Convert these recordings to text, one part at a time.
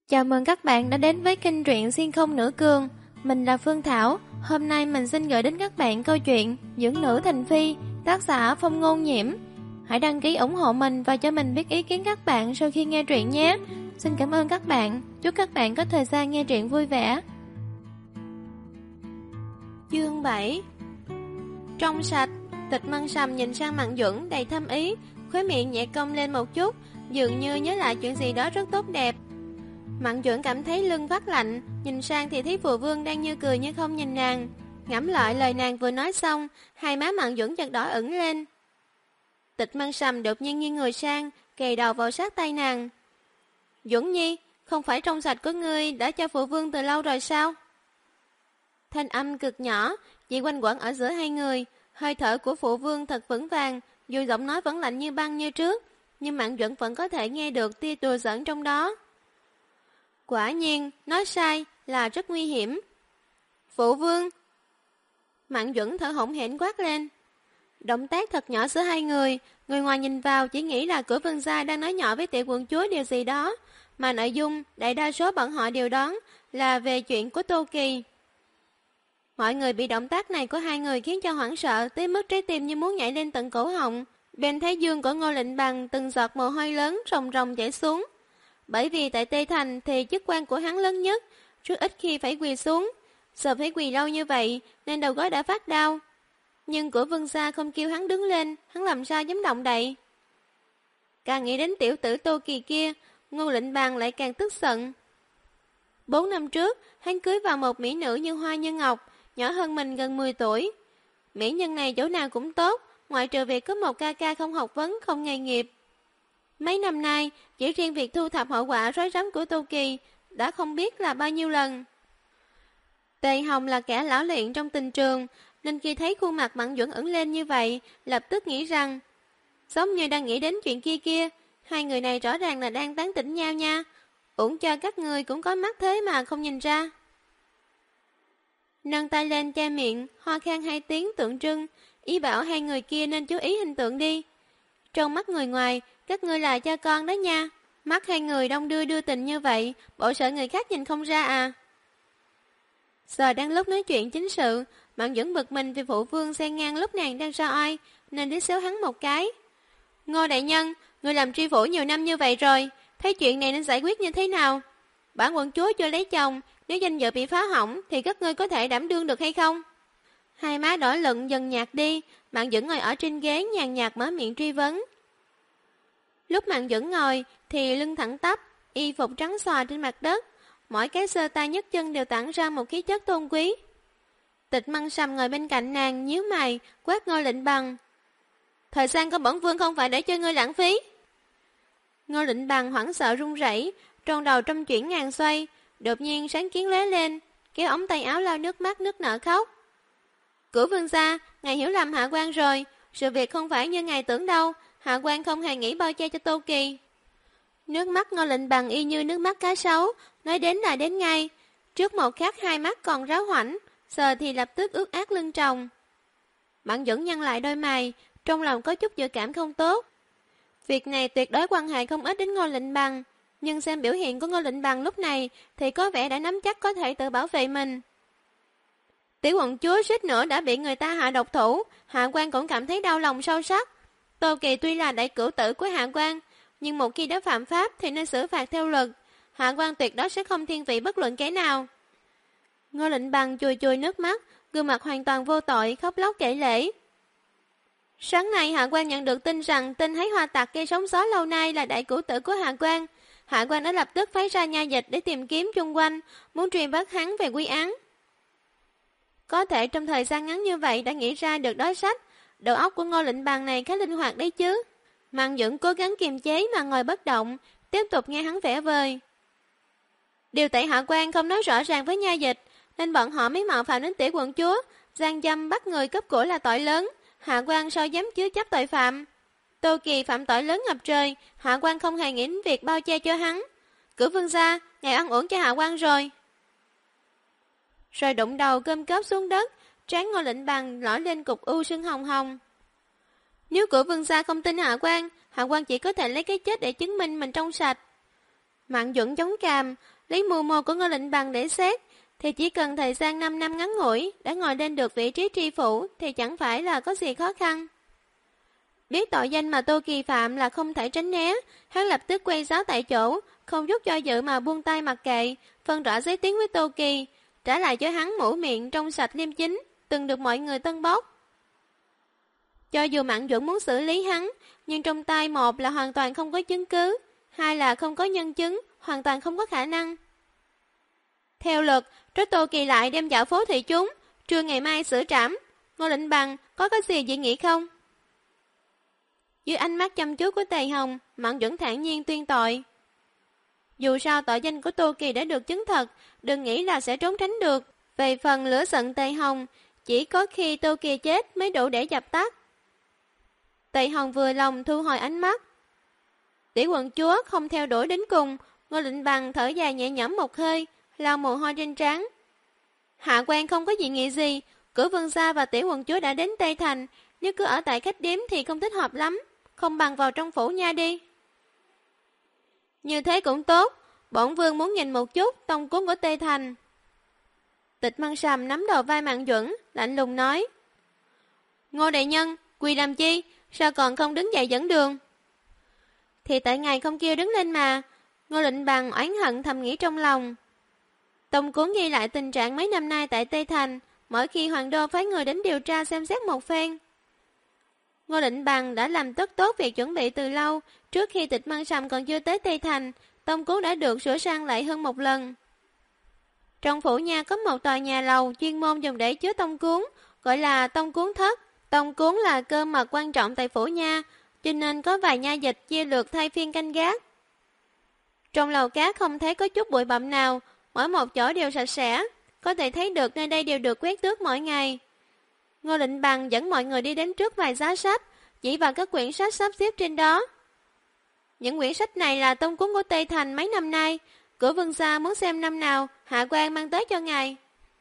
Chào mừng các bạn đã đến với kênh truyện Xuyên Không Nữ Cường. Mình là Phương Thảo. Hôm nay mình xin gửi đến các bạn câu chuyện Dưỡng Nữ Thành Phi, tác giả Phong Ngôn Nhiễm. Hãy đăng ký ủng hộ mình và cho mình biết ý kiến các bạn sau khi nghe truyện nhé. Xin cảm ơn các bạn. Chúc các bạn có thời gian nghe truyện vui vẻ. Chương 7. Trong sạch. Tịch Mân Sầm nhìn sang Mạn Duẩn đầy thâm ý, khóe miệng nhẹ cong lên một chút, dường như nhớ lại chuyện gì đó rất tốt đẹp. Mạn Duẩn cảm thấy lưng phát lạnh, nhìn sang thì thấy Phụ Vương đang như cười như không nhìn nàng. Ngẫm lại lời nàng vừa nói xong, hai má Mạn Duẩn chợt đỏ ửng lên. Tịch Mân Sầm đột nhiên nghiêng người sang, kề đầu vào sát tay nàng. Duẩn Nhi, không phải trong sạch của ngươi đã cho Phụ Vương từ lâu rồi sao? Thanh âm cực nhỏ, chỉ quanh quẩn ở giữa hai người. Hơi thở của Phụ Vương thật vững vàng, dù giọng nói vẫn lạnh như băng như trước, nhưng Mạn Duẩn vẫn có thể nghe được tia đùa giỡn trong đó. Quả nhiên, nói sai là rất nguy hiểm. Phụ Vương! Mạn Duẩn thở hổn hển quát lên. Động tác thật nhỏ giữa hai người, người ngoài nhìn vào chỉ nghĩ là Cửa Vương gia đang nói nhỏ với tiểu quận chúa điều gì đó, mà nội dung đại đa số bọn họ đều đoán là về chuyện của Tô Kỳ. Mọi người bị động tác này của hai người khiến cho hoảng sợ tới mức trái tim như muốn nhảy lên tận cổ họng. Bên thái dương của Ngô Lệnh Bằng từng giọt mồ hôi lớn ròng ròng chảy xuống. Bởi vì tại Tây Thành thì chức quan của hắn lớn nhất, rất ít khi phải quỳ xuống. Sợ phải quỳ lâu như vậy nên đầu gối đã phát đau. Nhưng Cửa Vương gia không kêu hắn đứng lên, hắn làm sao dám động đậy. Càng nghĩ đến tiểu tử Tô Kỳ kia, Ngô Lệnh Bằng lại càng tức giận. 4 năm trước, hắn cưới vào một mỹ nữ như hoa như ngọc, nhỏ hơn mình gần 10 tuổi. Mỹ nhân này chỗ nào cũng tốt, ngoại trừ việc có một ca ca không học vấn, không nghề nghiệp. Mấy năm nay, chỉ riêng việc thu thập hậu quả rối rắm của Tô Kỳ đã không biết là bao nhiêu lần. Tề Hồng là kẻ lão luyện trong tình trường, nên khi thấy khuôn mặt Mạn Duẩn ửng lên như vậy, lập tức nghĩ rằng, giống như đang nghĩ đến chuyện kia kia, hai người này rõ ràng là đang tán tỉnh nhau nha, uổng cho các người cũng có mắt thế mà không nhìn ra. Nâng tay lên che miệng, ho khan 2 tiếng tượng trưng, ý bảo hai người kia nên chú ý hình tượng đi. Trong mắt người ngoài, các ngươi là cha con đó nha. Mắt hai người đông đưa đưa tình như vậy, bộ sợ người khác nhìn không ra à. Giờ đang lúc nói chuyện chính sự, Mạn Duẩn bực mình vì Phụ Vương xen ngang lúc nàng đang ra oai, nên đi xéo hắn một cái. Ngô đại nhân, người làm tri phủ nhiều năm như vậy rồi, thấy chuyện này nên giải quyết như thế nào? Bản quận chúa chưa lấy chồng, nếu danh dự bị phá hỏng thì các ngươi có thể đảm đương được hay không? Hai má đỏ lựng dần nhạt đi, Mạn Duẩn ngồi ở trên ghế nhàn nhạt mở miệng truy vấn. Lúc Mạn Duẩn ngồi thì lưng thẳng tắp, y phục trắng xòa trên mặt đất, mỗi cái xơ tay nhấc chân đều tản ra một khí chất tôn quý. Tịch Mân Sầm ngồi bên cạnh nàng nhíu mày, quát Ngô Lệnh Bằng. Thời gian của bổn vương không phải để cho ngươi lãng phí. Ngô Lệnh Bằng hoảng sợ run rẩy, trong đầu trăm chuyển ngàn xoay, đột nhiên sáng kiến lóe lên, kéo ống tay áo lau nước mắt nức nở khóc. Cửa Vương gia, ngài hiểu lầm hạ quan rồi, sự việc không phải như ngài tưởng đâu, hạ quan không hề nghĩ bao che cho Tô Kỳ. Nước mắt Ngô Lệnh Bằng y như nước mắt cá sấu, nói đến là đến ngay. Trước một khắc hai mắt còn ráo hoảnh, giờ thì lập tức ướt át lưng tròng. Mạn Duẩn nhăn lại đôi mày, trong lòng có chút dự cảm không tốt. Việc này tuyệt đối quan hệ không ít đến Ngô Lệnh Bằng, nhưng xem biểu hiện của Ngô Lệnh Bằng lúc này thì có vẻ đã nắm chắc có thể tự bảo vệ mình. Tiểu quận chúa suýt nữa đã bị người ta hạ độc thủ, hạ quan cũng cảm thấy đau lòng sâu sắc. Tô Kỳ tuy là đại cửu tử của hạ quan, nhưng một khi đã phạm pháp thì nên xử phạt theo luật. Hạ quan tuyệt đối sẽ không thiên vị bất luận kẻ nào. Ngô Lệnh Bằng chùi chùi nước mắt, gương mặt hoàn toàn vô tội, khóc lóc kể lể. Sáng nay hạ quan nhận được tin rằng tên hái hoa tặc gây sóng gió lâu nay là đại cửu tử của hạ quan. Hạ quan đã lập tức phái ra nha dịch để tìm kiếm chung quanh, muốn truy bắt hắn về quy án. Có thể trong thời gian ngắn như vậy đã nghĩ ra được đối sách, đầu óc của Ngô Lệnh Bằng này khá linh hoạt đấy chứ. Mạn Duẩn cố gắng kiềm chế mà ngồi bất động, tiếp tục nghe hắn vẽ vời. Điều tại hạ quan không nói rõ ràng với nha dịch, nên bọn họ mới mạo phạm đến tiểu quận chúa, gian dâm bắt người cướp của là tội lớn, hạ quan sao dám chứa chấp tội phạm. Tô Kỳ phạm tội lớn ngập trời, hạ quan không hề nghĩ đến việc bao che cho hắn. Cửa Vương gia, ngài ăn uổng cho hạ quan rồi. Rồi đụng đầu cơm cớp xuống đất, trán Ngô Lệnh Bằng nổi lên cục u sưng hồng hồng. Nếu Cửa Vương gia không tin hạ quan chỉ có thể lấy cái chết để chứng minh mình trong sạch. Mạn Duẩn chống cằm, lấy mưu mô của Ngô Lệnh Bằng để xét, thì chỉ cần thời gian 5 năm ngắn ngủi đã ngồi lên được vị trí tri phủ thì chẳng phải là có gì khó khăn. Biết tội danh mà Tô Kỳ phạm là không thể tránh né, hắn lập tức quay giáo tại chỗ, không chút do dự mà buông tay mặc kệ, phân rõ giới tiếng với Tô Kỳ, trả lại cho hắn mũ miệng trong sạch liêm chính, từng được mọi người tân bốc. Cho dù Mạn Duẩn muốn xử lý hắn, nhưng trong tay một là hoàn toàn không có chứng cứ, hai là không có nhân chứng, hoàn toàn không có khả năng. Theo luật, trói Tô Kỳ lại đem dạo phố thị chúng, trưa ngày mai xử trảm. Ngô Lệnh Bằng có cái gì dị nghị không? Dưới ánh mắt chăm chú của Tề Hồng, Mạn Duẩn thản nhiên tuyên tội. Dù sao tội danh của Tô Kỳ đã được chứng thật, đừng nghĩ là sẽ trốn tránh được. Về phần lửa giận Tề Hồng, chỉ có khi Tô Kỳ chết mới đủ để dập tắt. Tề Hồng vừa lòng thu hồi ánh mắt. Tiểu quận chúa không theo đuổi đến cùng, Ngô Lệnh Bằng thở dài nhẹ nhõm một hơi, lau mồ hôi trên trán. Hạ quan không có dị nghị gì, Cửu Vương gia và tiểu quận chúa đã đến Tây Thành, nếu cứ ở tại khách điếm thì không thích hợp lắm, không bằng vào trong phủ nha đi. Như thế cũng tốt, bổn vương muốn nhìn một chút tông cuốn của Tây Thành. Tịch Măng Sầm nắm đầu vai Mạn Duẩn, lạnh lùng nói. Ngô đại nhân, quỳ làm chi, sao còn không đứng dậy dẫn đường? Thì tại ngài không kêu đứng lên mà. Ngô Lệnh Bằng oán hận thầm nghĩ trong lòng. Tông cuốn ghi lại tình trạng mấy năm nay tại Tây Thành, mỗi khi hoàng đô phái người đến điều tra xem xét một phen. Ngô Lệnh Bằng đã làm tất tốt việc chuẩn bị từ lâu, trước khi Tịch Măng Sầm còn chưa tới Tây Thành, tông cuốn đã được sửa sang lại hơn một lần. Trong phủ nha có một tòa nhà lầu chuyên môn dùng để chứa tông cuốn, gọi là tông cuốn thất. Tông cuốn là cơ mật quan trọng tại phủ nha, cho nên có vài nha dịch chia lượt thay phiên canh gác. Trong lầu cát không thấy có chút bụi bặm nào, mỗi một chỗ đều sạch sẽ, có thể thấy được nơi đây đều được quét tước mỗi ngày. Ngô Lệnh Bằng dẫn mọi người đi đến trước vài giá sách, chỉ vào các quyển sách sắp xếp trên đó. Những quyển sách này là tông cuốn của Tây Thành mấy năm nay, Cửu Vương gia muốn xem năm nào, hạ quan mang tới cho ngài.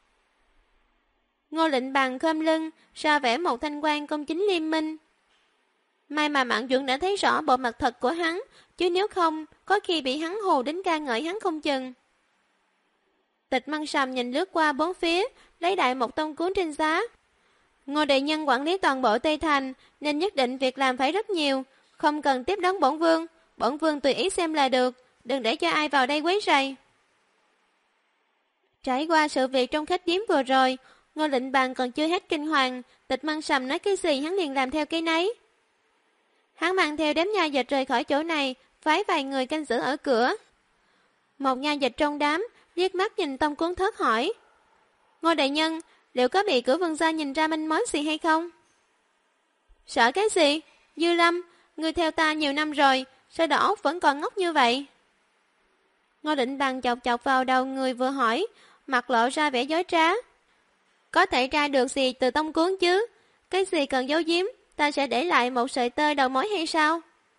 Ngô Lệnh Bằng khom lưng, ra vẻ một thanh quan công chính liêm minh. May mà Mạn Duẩn đã thấy rõ bộ mặt thật của hắn, chứ nếu không, có khi bị hắn hù đến ca ngợi hắn không chừng. Tịch Măng Sầm nhìn lướt qua bốn phía, lấy đại một tông cuốn trên giá. Ngô đại nhân quản lý toàn bộ Tây Thành, nên nhất định việc làm phải rất nhiều, không cần tiếp đón bổn vương tùy ý xem là được, đừng để cho ai vào đây quấy rầy. Trải qua sự việc trong khách điếm vừa rồi, Ngô Lệnh Bằng còn chưa hết kinh hoàng, Tịch Măng Sầm nói cái gì hắn liền làm theo cái nấy. Hắn mang theo đám nha dịch rời khỏi chỗ này, phái vài người canh giữ ở cửa. Một nha dịch trong đám, liếc mắt nhìn tông cuốn thất hỏi. Ngô đại nhân, liệu có bị Cửu Vương gia nhìn ra manh mối gì hay không? Sợ cái gì? Dư Lâm, ngươi theo ta nhiều năm rồi, sao đầu óc vẫn còn ngốc như vậy? Ngô Lệnh Bằng chọc chọc vào đầu người vừa hỏi, mặt lộ ra vẻ dối trá. Có thể tra được gì từ tông cuốn chứ? Cái gì cần giấu giếm, ta sẽ để lại một sợi tơ đầu mối hay sao?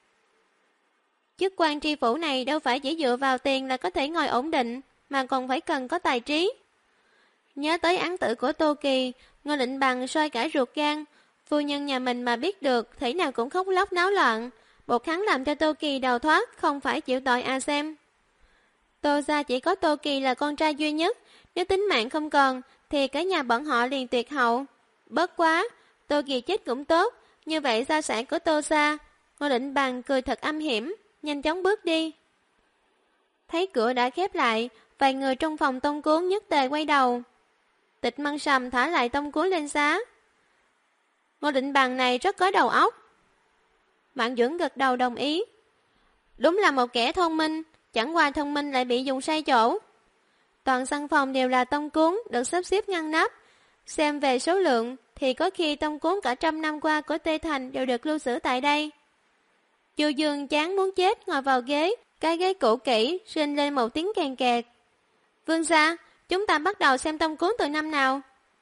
Chức quan tri phủ này đâu phải chỉ dựa vào tiền là có thể ngồi ổn định, mà còn phải cần có tài trí. Nhớ tới án tử của Tô Kỳ, Ngô Lệnh Bằng soi cả ruột gan. Phu nhân nhà mình mà biết được, thể nào cũng khóc lóc náo loạn. Buộc hắn làm cho Tô Kỳ đào thoát, không phải chịu tội à xem. Tô gia chỉ có Tô Kỳ là con trai duy nhất, nếu tính mạng không còn, thì cả nhà bọn họ liền tuyệt hậu. Bớt quá, Tô Kỳ chết cũng tốt, như vậy gia sản của Tô gia. Ngô Lệnh Bằng cười thật âm hiểm, nhanh chóng bước đi. Thấy cửa đã khép lại, vài người trong phòng tông cuốn nhất tề quay đầu. Tịch Măng Sầm thả lại tông cuốn lên giá. Ngô Lệnh Bằng này rất có đầu óc. Mạn Duẩn gật đầu đồng ý. Đúng là một kẻ thông minh, chẳng qua thông minh lại bị dùng sai chỗ. Toàn căn phòng đều là tông cuốn được sắp xếp ngăn nắp. Xem về số lượng thì có khi tông cuốn cả 100 năm qua của Tây Thành đều được lưu giữ tại đây. Chu Dương chán muốn chết ngồi vào ghế, cái ghế cũ kỹ rên lên một tiếng kèn kẹt. Vương gia, chúng ta bắt đầu xem tông cuốn từ năm nào?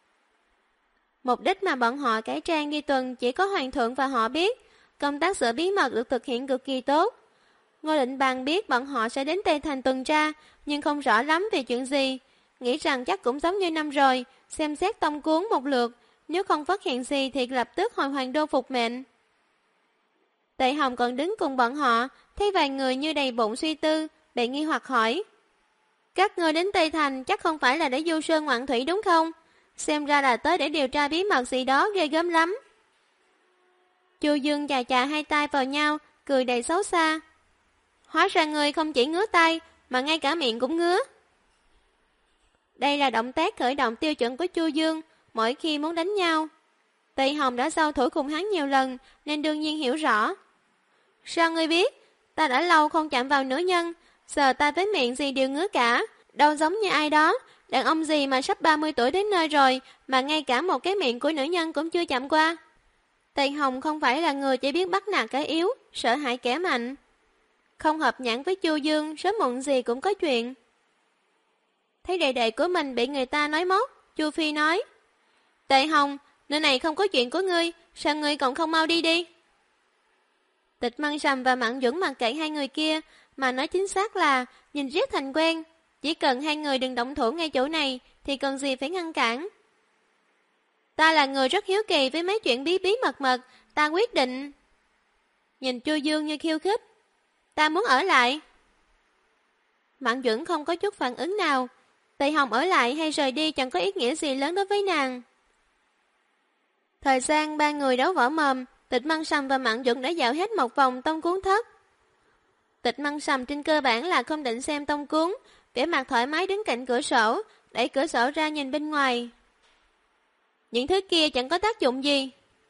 Mục đích mà bọn họ cải trang đi tuần chỉ có hoàng thượng và họ biết. Công tác giữ bí mật được thực hiện cực kỳ tốt. Ngô Lệnh Bằng biết bọn họ sẽ đến Tây Thành tuần tra, nhưng không rõ lắm về chuyện gì. Nghĩ rằng chắc cũng giống như năm rồi, xem xét tông cuốn một lượt, nếu không phát hiện gì thì lập tức hồi hoàng đô phục mệnh. Tề Hồng còn đứng cùng bọn họ, thấy vài người như đầy bụng suy tư, bị nghi hoặc hỏi. Các ngươi đến Tây Thành chắc không phải là để du sơn ngoạn thủy đúng không? Xem ra là tới để điều tra bí mật gì đó ghê gớm lắm. Chu Dương chà chà hai tay vào nhau, cười đầy xấu xa. Hóa ra ngươi không chỉ ngứa tay, mà ngay cả miệng cũng ngứa. Đây là động tác khởi động tiêu chuẩn của Chu Dương, mỗi khi muốn đánh nhau. Tây Hồng đã giao thủ cùng hắn nhiều lần, nên đương nhiên hiểu rõ. Sao ngươi biết? Ta đã lâu không chạm vào nữ nhân, sờ tay với miệng gì đều ngứa cả, đâu giống như ai đó. Đàn ông gì mà sắp 30 tuổi đến nơi rồi, mà ngay cả một cái miệng của nữ nhân cũng chưa chạm qua. Tây Hồng không phải là người chỉ biết bắt nạt cái yếu, sợ hãi kẻ mạnh. Không hợp nhãn với Chu Dương, sớm muộn gì cũng có chuyện. Thấy đệ đệ của mình bị người ta nói móc, Chu Phi nói: Tây Hồng, nơi này không có chuyện của ngươi, sao ngươi còn không mau đi đi? Tịch Măng Sầm và Mạn Duẩn mặc kệ hai người kia, mà nói chính xác là nhìn riết thành quen. Chỉ cần hai người đừng động thủ ngay chỗ này, thì cần gì phải ngăn cản. Ta là người rất hiếu kỳ với mấy chuyện bí bí mật mật, ta quyết định. Nhìn Chu Dương như khiêu khích. Ta muốn ở lại. Mạn Duẩn không có chút phản ứng nào. Tây Hồng ở lại hay rời đi chẳng có ý nghĩa gì lớn đối với nàng. Thời gian ba người đấu võ mồm, Tịch Măng Sầm và Mạn Duẩn đã dạo hết một vòng tông cuốn thất. Tịch Măng Sầm trên cơ bản là không định xem tông cuốn, vẻ mặt thoải mái đứng cạnh cửa sổ, đẩy cửa sổ ra nhìn bên ngoài. Những thứ kia chẳng có tác dụng gì.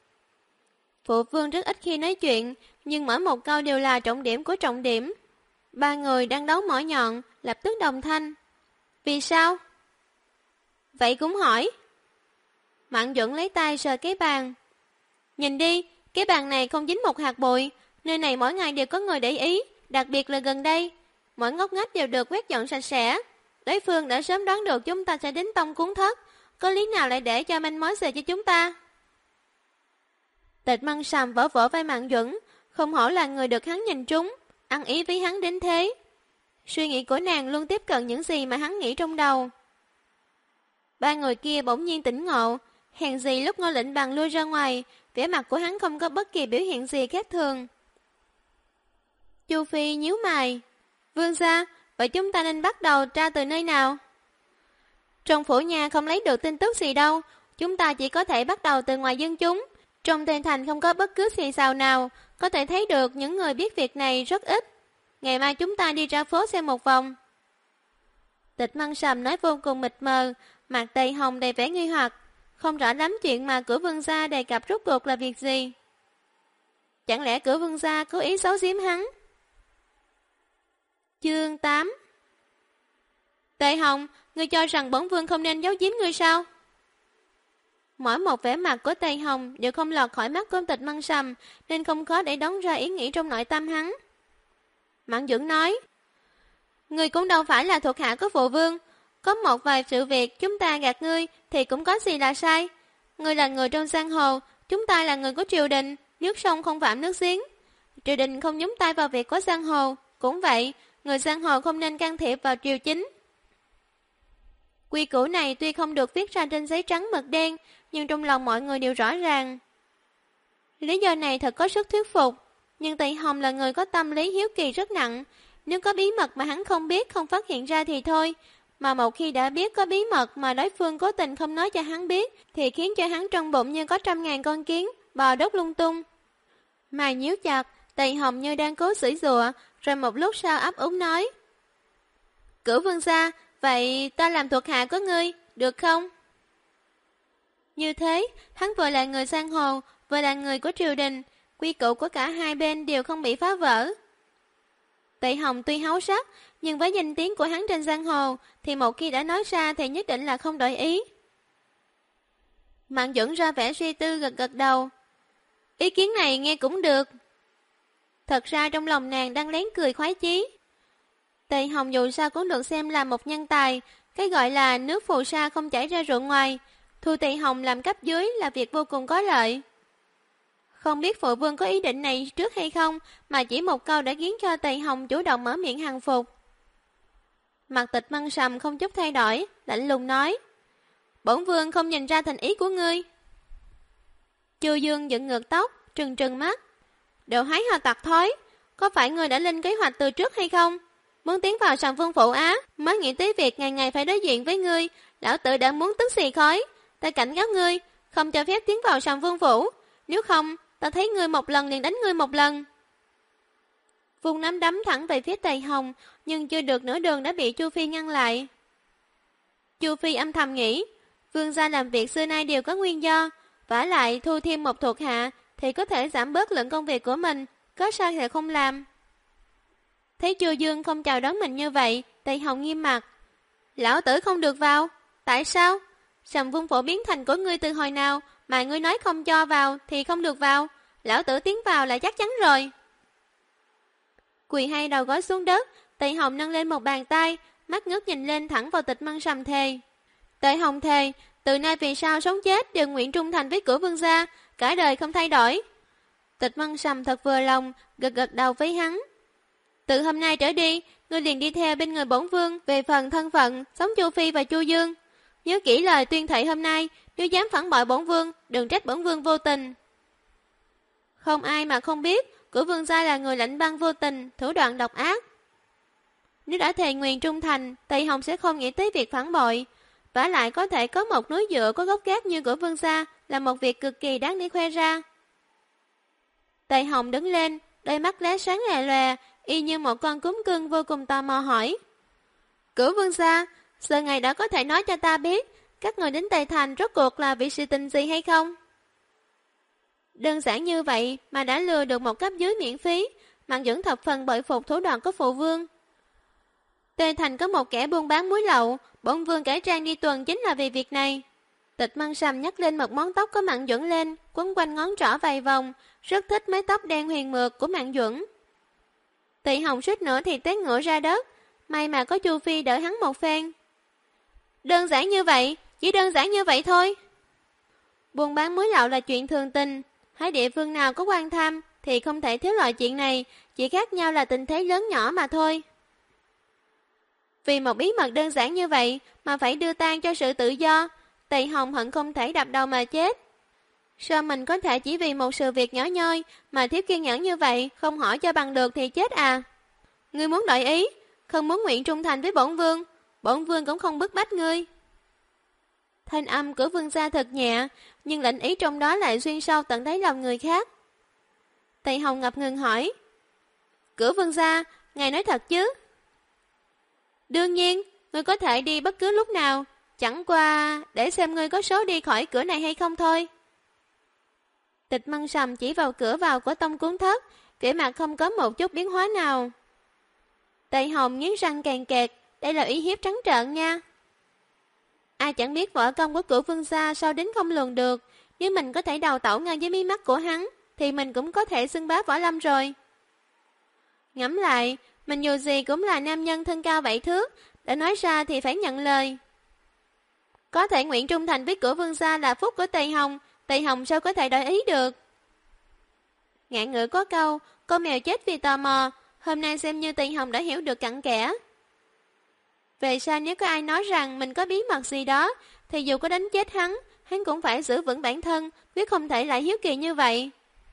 Phụ vương rất ít khi nói chuyện, nhưng mỗi một câu đều là trọng điểm của trọng điểm. Ba người đang đấu mỏ nhọn, lập tức đồng thanh. Vì sao? Vậy cũng hỏi. Mạn Duẩn lấy tay sờ cái bàn. Nhìn đi, cái bàn này không dính một hạt bụi, nơi này mỗi ngày đều có người để ý, đặc biệt là gần đây. Mỗi ngóc ngách đều được quét dọn sạch sẽ. Đối phương đã sớm đoán được chúng ta sẽ đến tông cuốn thất, có lý nào lại để cho manh mối về cho chúng ta? Tịch Măng Sầm vỗ vỗ vai Mạn Duẩn, không hổ là người được hắn nhìn trúng, ăn ý với hắn đến thế. Suy nghĩ của nàng luôn tiếp cận những gì mà hắn nghĩ trong đầu. Ba người kia bỗng nhiên tỉnh ngộ, hèn gì lúc Ngô Lĩnh Bằng lui ra ngoài, vẻ mặt của hắn không có bất kỳ biểu hiện gì khác thường. Chu Phi nhíu mày. Vương gia, vậy chúng ta nên bắt đầu tra từ nơi nào? Trong phủ nhà không lấy được tin tức gì đâu, chúng ta chỉ có thể bắt đầu từ ngoài dân chúng. Trong Tây Thành không có bất cứ xì xào nào, có thể thấy được những người biết việc này rất ít. Ngày mai chúng ta đi ra phố xem một vòng. Tịch Măng Sầm nói vô cùng mịt mờ, mặt Tây Hồng đầy vẻ nghi hoặc, không rõ lắm chuyện mà cửa vương gia đề cập rốt cuộc là việc gì. Chẳng lẽ cửa vương gia cố ý giấu giếm hắn? Chương 8. Tây Hồng, ngươi cho rằng bổn vương không nên giấu giếm ngươi sao? Mỗi một vẻ mặt của Tây Hồng đều không lọt khỏi mắt của Tịch Măng Sầm, nên không khó để đoán ra ý nghĩ trong nội tâm hắn. Mạn Duẩn nói, ngươi cũng đâu phải là thuộc hạ của phụ vương, có một vài sự việc chúng ta gạt ngươi thì cũng có gì là sai. Ngươi là người trong giang hồ, chúng ta là người của triều đình, nước sông không phạm nước giếng. Triều đình không nhúng tay vào việc của giang hồ, cũng vậy, người giang hồ không nên can thiệp vào triều chính. Quy củ này tuy không được viết ra trên giấy trắng mực đen, nhưng trong lòng mọi người đều rõ ràng. Lý do này thật có sức thuyết phục, nhưng Tây Hồng là người có tâm lý hiếu kỳ rất nặng. Nếu có bí mật mà hắn không biết, không phát hiện ra thì thôi. Mà một khi đã biết có bí mật mà đối phương cố tình không nói cho hắn biết, thì khiến cho hắn trong bụng như có 100.000 con kiến, bò đốt lung tung. Mày nhíu chặt, Tây Hồng như đang cố sỉ dụa, rồi một lúc sau ấp úng nói. Cửu vương gia, vậy ta làm thuộc hạ của ngươi, được không? Như thế, hắn vừa là người giang hồ, vừa là người của triều đình, quy củ của cả hai bên đều không bị phá vỡ. Tây Hồng tuy háo sắc, nhưng với danh tiếng của hắn trên giang hồ, thì một khi đã nói ra thì nhất định là không đổi ý. Mạn Duẩn ra vẻ suy tư gật gật đầu. Ý kiến này nghe cũng được. Thật ra trong lòng nàng đang lén cười khoái chí. Tây Hồng dù sao cũng được xem là một nhân tài, cái gọi là nước phù sa không chảy ra ruộng ngoài. Thu Tây Hồng làm cấp dưới là việc vô cùng có lợi. Không biết phụ vương có ý định này trước hay không, mà chỉ một câu đã khiến cho Tây Hồng chủ động mở miệng hàng phục. Mặt Tịch Măng Sầm không chút thay đổi, lạnh lùng nói. Bổn vương không nhìn ra thành ý của ngươi. Chu Dương dựng ngược tóc, trừng trừng mắt. Đều hái hoa tặc thói, có phải ngươi đã lên kế hoạch từ trước hay không? Muốn tiến vào Sầm Vương Phủ á, mới nghĩ tới việc ngày ngày phải đối diện với ngươi, lão tử đã muốn tức xì khói. Ta cảnh cáo ngươi, không cho phép tiến vào Sầm Vương Phủ, nếu không, ta thấy ngươi một lần liền đánh ngươi một lần. Vung nắm đấm thẳng về phía Tề Hồng, nhưng chưa được nửa đường đã bị Chu Phi ngăn lại. Chu Phi âm thầm nghĩ, Vương gia làm việc xưa nay đều có nguyên do, vả lại thu thêm một thuộc hạ thì có thể giảm bớt lượng công việc của mình, có sao thì không làm. Thấy Chu Dương không chào đón mình như vậy, Tề Hồng nghiêm mặt. Lão tử không được vào, tại sao? Sầm Vương Phủ biến thành của ngươi từ hồi nào mà ngươi nói không cho vào thì không được vào, lão tử tiến vào là chắc chắn rồi. Quỳ hai đầu gối xuống đất, Tề Hồng nâng lên một bàn tay, mắt ngước nhìn lên thẳng vào Tịch Mân Sầm thề. Tề Hồng thề, từ nay về sau sống chết đều nguyện trung thành với Cửu Vương gia, cả đời không thay đổi. Tịch Mân Sầm thật vừa lòng, gật gật đầu với hắn. Từ hôm nay trở đi, ngươi liền đi theo bên người bổn vương về phần thân phận, sống Chu Phi và Chu Dương. Nhớ kỹ lời tuyên thệ hôm nay, nếu dám phản bội bổn vương, đừng trách bổn vương vô tình. Không ai mà không biết, Cửu Vương gia là người lạnh băng vô tình, thủ đoạn độc ác. Nếu đã thề nguyền trung thành, Tề Hồng sẽ không nghĩ tới việc phản bội. Vả lại có thể có một núi dựa có gốc gác như Cửu Vương gia là một việc cực kỳ đáng để khoe ra. Tề Hồng đứng lên, đôi mắt lóe sáng lè lòe, y như một con cún cưng vô cùng tò mò hỏi. Cửu Vương gia, giờ ngài đã có thể nói cho ta biết, các người đến Tề Thành rốt cuộc là vì sự tình gì hay không? Đơn giản như vậy mà đã lừa được một cấp dưới miễn phí, Mạn Duẩn thập phần bội phục thủ đoạn của phụ vương. Tề Thành có một kẻ buôn bán muối lậu, bổn vương cải trang đi tuần chính là vì việc này. Tịch Mân Sầm nhắc lên một món tóc có Mạn Duẩn lên, quấn quanh ngón trỏ vài vòng, rất thích mái tóc đen huyền mượt của Mạn Duẩn. Tị Hồng suýt nữa thì té ngửa ra đất, may mà có Chu Phi đỡ hắn một phen. Đơn giản như vậy, chỉ đơn giản như vậy thôi. Buôn bán muối lậu là chuyện thường tình, hãy địa phương nào có quan tham thì không thể thiếu loại chuyện này, chỉ khác nhau là tình thế lớn nhỏ mà thôi. Vì một bí mật đơn giản như vậy mà phải đưa tang cho sự tự do, Tề Hồng hận không thể đập đầu mà chết. Sao mình có thể chỉ vì một sự việc nhỏ nhoi mà thiếu kiên nhẫn như vậy, không hỏi cho bằng được thì chết à? Ngươi muốn đổi ý, không muốn nguyện trung thành với bổn vương cũng không bức bách ngươi. Thanh âm của Vương gia thật nhẹ, nhưng lệnh ý trong đó lại xuyên sâu tận đáy lòng người khác. Tề Hồng ngập ngừng hỏi, Cửu Vương gia, ngài nói thật chứ? Đương nhiên, ngươi có thể đi bất cứ lúc nào, chẳng qua để xem ngươi có số đi khỏi cửa này hay không thôi. Tịch Mân Sầm chỉ vào cửa vào của tông cuốn thất, vẻ mặt không có một chút biến hóa nào. Tề Hồng nghiến răng kèn kẹt, đây là uy hiếp trắng trợn nha. Ai chẳng biết võ công của Cửu Vương gia sao đến không lường được, nếu mình có thể đào tẩu ngang với mí mắt của hắn, thì mình cũng có thể xưng bá võ lâm rồi. Ngẫm lại, mình dù gì cũng là nam nhân thân cao 7 thước, đã nói ra thì phải nhận lời. Có thể nguyện trung thành với Cửu Vương gia là phúc của Tề Hồng sao có thể đổi ý được. Ngạn ngữ có câu, con mèo chết vì tò mò, hôm nay xem như Tề Hồng đã hiểu được cặn kẽ. Về sau nếu có ai nói rằng mình có bí mật gì đó, thì dù có đánh chết hắn cũng phải giữ vững bản thân, quyết không thể lại hiếu kỳ như vậy.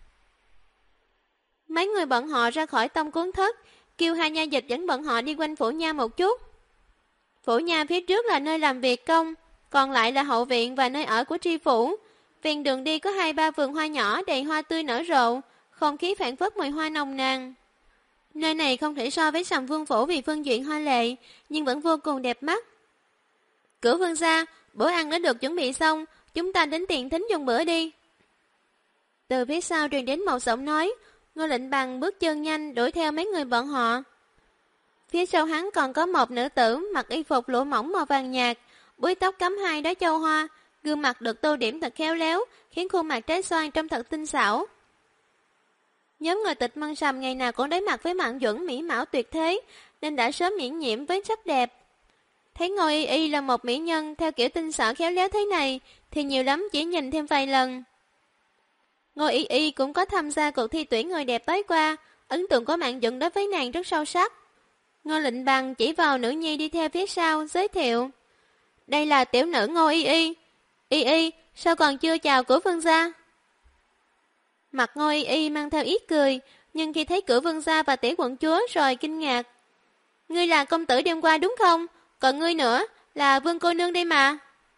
Mấy người bọn họ ra khỏi tông cuốn thất, kêu hai nha dịch dẫn bọn họ đi quanh phủ nha một chút. Phủ nha phía trước là nơi làm việc công, còn lại là hậu viện và nơi ở của tri phủ. Ven đường đi có 2-3 vườn hoa nhỏ đầy hoa tươi nở rộ, không khí phảng phất mùi hoa nồng nàn. Nơi này không thể so với Sầm Vương Phủ vì phương diện hoa lệ, nhưng vẫn vô cùng đẹp mắt. Cửu Vương gia, bữa ăn đã được chuẩn bị xong, chúng ta đến tiền thính dùng bữa đi. Từ phía sau truyền đến một giọng nói, Ngô Lệnh Bằng bước chân nhanh đuổi theo mấy người bọn họ. Phía sau hắn còn có một nữ tử mặc y phục lụa mỏng màu vàng nhạt, búi tóc cắm 2 đóa châu hoa, gương mặt được tô điểm thật khéo léo, khiến khuôn mặt trái xoan trông thật tinh xảo. Nhóm người Tịch Mân Sầm ngày nào cũng đối mặt với Mạn Duẩn mỹ mạo tuyệt thế, nên đã sớm miễn nhiễm với sắc đẹp. Thấy Ngô Y Y là một mỹ nhân theo kiểu tinh xảo khéo léo thế này, thì nhiều lắm chỉ nhìn thêm vài lần. Ngô Y Y cũng có tham gia cuộc thi tuyển người đẹp tối qua, ấn tượng của Mạn Duẩn đối với nàng rất sâu sắc. Ngô Lệnh Bằng chỉ vào nữ nhi đi theo phía sau, giới thiệu. Đây là tiểu nữ Ngô Y Y. Y Y, sao còn chưa chào Cửu Vương gia? Mặt Ngô Y Y mang theo ít cười, nhưng khi thấy Cửu Vương gia và tiểu quận chúa rồi kinh ngạc. Ngươi là công tử đêm qua đúng không? Còn ngươi nữa, là Vương cô nương đây mà.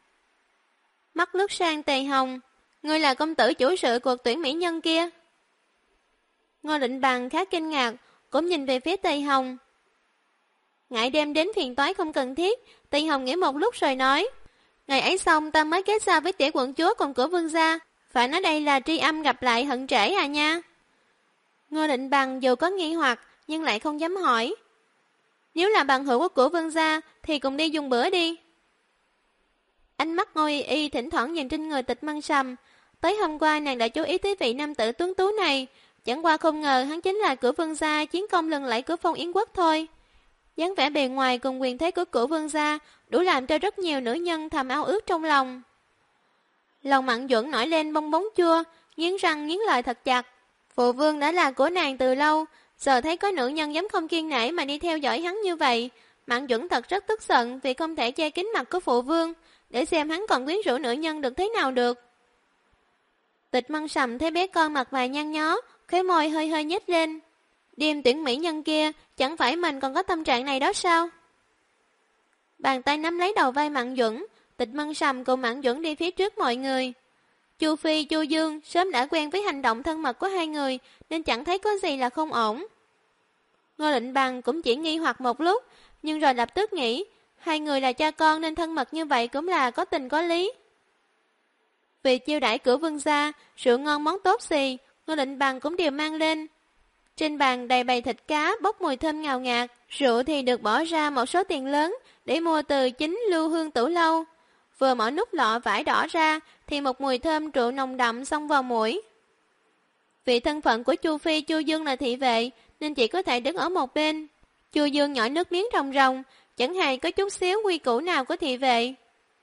Mắt lướt sang Tề Hồng. Ngươi là công tử chủ sự cuộc tuyển mỹ nhân kia. Ngô Định Bằng khá kinh ngạc, cũng nhìn về phía Tề Hồng. Ngại đem đến phiền toái không cần thiết, Tề Hồng nghĩ một lúc rồi nói. Ngày ấy xong ta mới kết giao với tiểu quận chúa cùng của Vương gia. Phải nói đây là tri âm gặp lại hận trễ à nha. Ngô Định Bằng dù có nghi hoặc nhưng lại không dám hỏi. Nếu là bằng hữu của Vương gia thì cùng đi dùng bữa đi. Ánh mắt Ngô Y Y thỉnh thoảng nhìn trên người Tịch Mân Sầm. Tới hôm qua nàng đã chú ý tới vị nam tử tuấn tú này. Chẳng qua không ngờ hắn chính là của Vương gia chiến công lừng lẫy của Phong Yến Quốc thôi. Dáng vẻ bề ngoài cùng quyền thế của cửu Vương gia đủ làm cho rất nhiều nữ nhân thầm ao ước trong lòng. Lòng Mạn Duẩn nổi lên bong bóng chua, nghiến răng nghiến lợi thật chặt. Phụ vương đã là của nàng từ lâu, giờ thấy có nữ nhân dám không kiêng nể mà đi theo dõi hắn như vậy. Mạn Duẩn thật rất tức giận vì không thể che kín mặt của phụ vương, để xem hắn còn quyến rũ nữ nhân được thế nào được. Tịch Mân Sầm thấy bé con mặt mày nhăn nhó, khóe môi hơi hơi nhếch lên. Đêm tuyển mỹ nhân kia, chẳng phải mình còn có tâm trạng này đó sao? Bàn tay nắm lấy đầu vai Mạn Duẩn, Tịch Mân Sầm cùng Mạn Duẩn đi phía trước mọi người. Chu Phi, Chu Dương sớm đã quen với hành động thân mật của hai người nên chẳng thấy có gì là không ổn. Ngô Định Bằng cũng chỉ nghi hoặc một lúc, nhưng rồi lập tức nghĩ hai người là cha con nên thân mật như vậy cũng là có tình có lý. Vì chiêu đãi của Vương gia, rượu ngon món tốt xì, Ngô Định Bằng cũng đều mang lên. Trên bàn đầy bày thịt cá bốc mùi thơm ngào ngạt, rượu thì được bỏ ra một số tiền lớn để mua từ chính Lưu Hương Tử Lâu. Vừa mở nút lọ vải đỏ ra thì một mùi thơm rượu nồng đậm xông vào mũi. Vì thân phận của Chu Phi, Chu Dương là thị vệ nên chỉ có thể đứng ở một bên. Chu Dương nhỏ nước miếng ròng ròng, chẳng hề có chút xíu quy củ nào của thị vệ.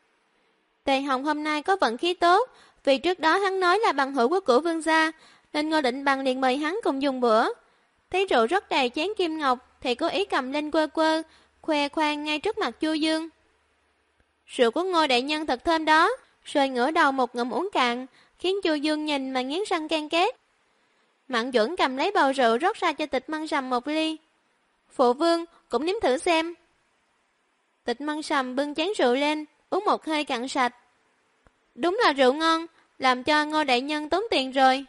Tề Hồng hôm nay có vận khí tốt, vì trước đó hắn nói là bằng hữu của cửu Vương gia, nên Ngô Định Bằng liền mời hắn cùng dùng bữa. Thấy rượu rất đầy chén kim ngọc thì cố ý cầm lên quơ quơ, khoe khoang ngay trước mặt Chu Dương. Rượu của Ngô đại nhân thật thơm đó, rồi ngửa đầu một ngụm uống cạn, khiến Chu Dương nhìn mà nghiến răng ken két. Mạn Duẩn cầm lấy bầu rượu rót ra cho Tịch Mân Sầm một ly. Phụ vương cũng nếm thử xem. Tịch Mân Sầm bưng chén rượu lên, uống một hơi cạn sạch. Đúng là rượu ngon, làm cho Ngô đại nhân tốn tiền rồi.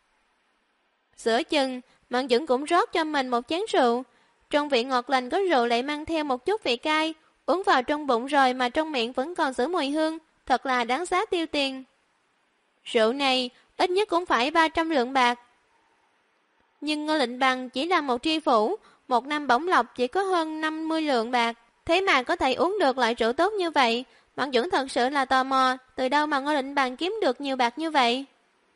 Giữa chừng, Mạn Duẩn cũng rót cho mình một chén rượu. Trong vị ngọt lành có rượu lại mang theo một chút vị cay, uống vào trong bụng rồi mà trong miệng vẫn còn giữ mùi hương, thật là đáng giá tiêu tiền. Rượu này ít nhất cũng phải 300 lượng bạc. Nhưng Ngô Định Bằng chỉ là một tri phủ, một năm bổng lộc chỉ có hơn 50 lượng bạc. Thế mà có thể uống được loại rượu tốt như vậy, Mạn Duẩn thật sự là tò mò, từ đâu mà Ngô Định Bằng kiếm được nhiều bạc như vậy.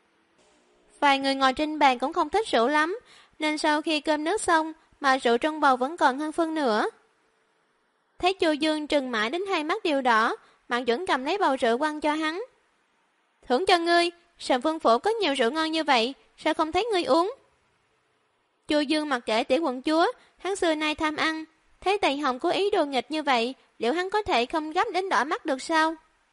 Vài người ngồi trên bàn cũng không thích rượu lắm, nên sau khi cơm nước xong mà rượu trong bầu vẫn còn hơn phân nửa. Thấy Chu Dương trừng mãi đến hai mắt đều đỏ, Mạn Duẩn cầm lấy bầu rượu quăng cho hắn. Thưởng cho ngươi, Sầm Vương phủ có nhiều rượu ngon như vậy, sao không thấy ngươi uống? Chu Dương mặc kệ tiểu quận chúa, hắn xưa nay tham ăn, thấy Tề Hồng cố ý đồ nghịch như vậy, liệu hắn có thể không gấp đến đỏ mắt được sao?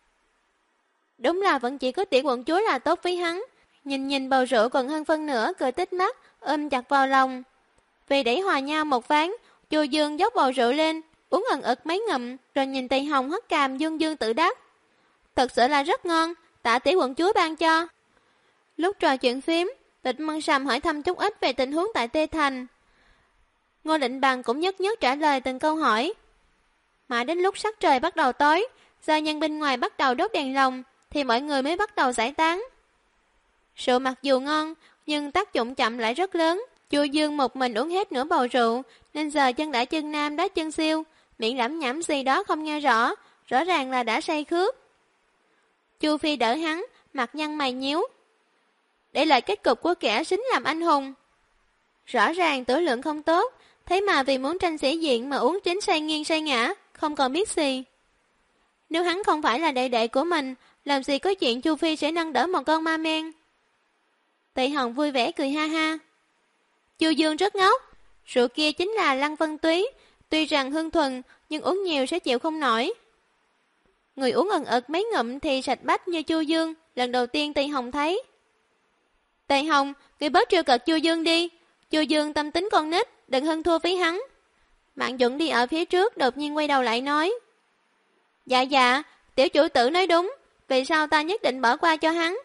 Đúng là vẫn chỉ có tiểu quận chúa là tốt với hắn. Nhìn bầu rượu còn hơn phân nửa, cười tít mắt, ôm chặt vào lòng. Vì để hòa nhau một ván, Chu Dương dốc bầu rượu lên, uống ẩn ực mấy ngụm, rồi nhìn Tề Hồng hất cằm dương dương tự đắc. Thật sự là rất ngon, tạ tiểu quận chúa ban cho. Lúc trò chuyện phím, Tịch Mân Sầm hỏi thăm chút ít về tình huống tại Tê Thành. Ngô Định Bằng cũng nhất nhất trả lời từng câu hỏi. Mãi đến lúc sắc trời bắt đầu tối, gia nhân bên ngoài bắt đầu đốt đèn lồng, thì mọi người mới bắt đầu giải tán. Rượu mặc dù ngon, nhưng tác dụng chậm lại rất lớn. Chu Dương một mình uống hết nửa bầu rượu, nên giờ chân đã chân nam đá chân siêu, miệng lẩm nhẩm gì đó không nghe rõ, rõ ràng là đã say khướt. Chu Phi đỡ hắn, mặt nhăn mày nhíu. Để lại kết cục của kẻ xính làm anh hùng. Rõ ràng tử lượng không tốt, thế mà vì muốn tranh sĩ diện mà uống chính say nghiêng say ngã, không còn biết gì. Nếu hắn không phải là đệ đệ của mình, làm gì có chuyện Chu Phi sẽ nâng đỡ một con ma men. Tề Hồng vui vẻ cười ha ha. Chu Dương rất ngốc, rượu kia chính là Lăng Vân Túy, tuy rằng hương thuần nhưng uống nhiều sẽ chịu không nổi. Người uống ẩn ực mấy ngụm thì sạch bách như Chu Dương, lần đầu tiên Tề Hồng thấy. Tề Hồng, người bớt trêu cợt Chu Dương đi, Chu Dương tâm tính con nít, đừng hơn thua với hắn. Mạn Duẩn đi ở phía trước đột nhiên quay đầu lại nói. Dạ dạ, tiểu chủ tử nói đúng, vì sao ta nhất định bỏ qua cho hắn?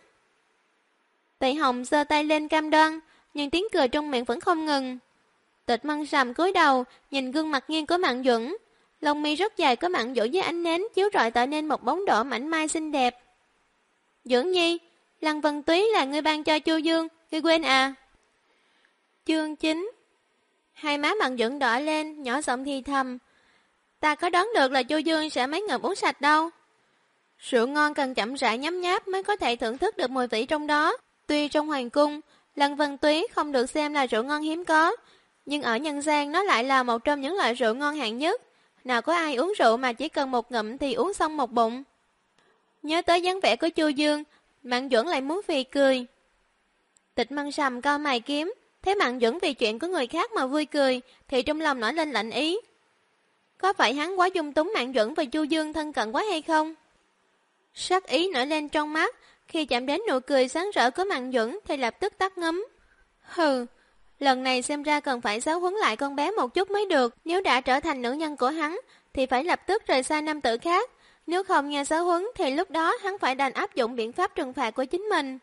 Tị Hồng giơ tay lên cam đoan, nhưng tiếng cười trong miệng vẫn không ngừng. Tịch Mân Sầm cúi đầu, nhìn gương mặt nghiêng của Mạn Duẩn. Lông mi rất dài của Mạn Duẩn với ánh nến chiếu rọi tạo nên một bóng đỏ mảnh mai xinh đẹp. Duẩn Nhi, Lăng Vân Túy là ngươi ban cho Chu Dương, ngươi quên à? Chương 9. Hai má Mạn Duẩn đỏ lên, nhỏ giọng thì thầm. Ta có đoán được là Chu Dương sẽ mấy ngụm uống sạch đâu. Rượu ngon cần chậm rãi nhấm nháp mới có thể thưởng thức được mùi vị trong đó. Tuy trong hoàng cung, Lăng Vân Túy không được xem là rượu ngon hiếm có, nhưng ở nhân gian nó lại là một trong những loại rượu ngon hạng nhất. Nào có ai uống rượu mà chỉ cần một ngụm thì uống xong một bụng. Nhớ tới dáng vẻ của Chu Dương, Mạn Duẩn lại muốn phì cười. Tịch Mân Sầm cau mày kiếm, thấy Mạn Duẩn vì chuyện của người khác mà vui cười, thì trong lòng nổi lên lạnh ý. Có phải hắn quá dung túng Mạn Duẩn và Chu Dương thân cận quá hay không? Sắc ý nổi lên trong mắt, khi chạm đến nụ cười sáng rỡ của Mạn Duẩn thì lập tức tắt ngấm. Hừ, lần này xem ra cần phải giáo huấn lại con bé một chút mới được. Nếu đã trở thành nữ nhân của hắn thì phải lập tức rời xa nam tử khác. Nếu không nghe giáo huấn thì lúc đó hắn phải đành áp dụng biện pháp trừng phạt của chính mình.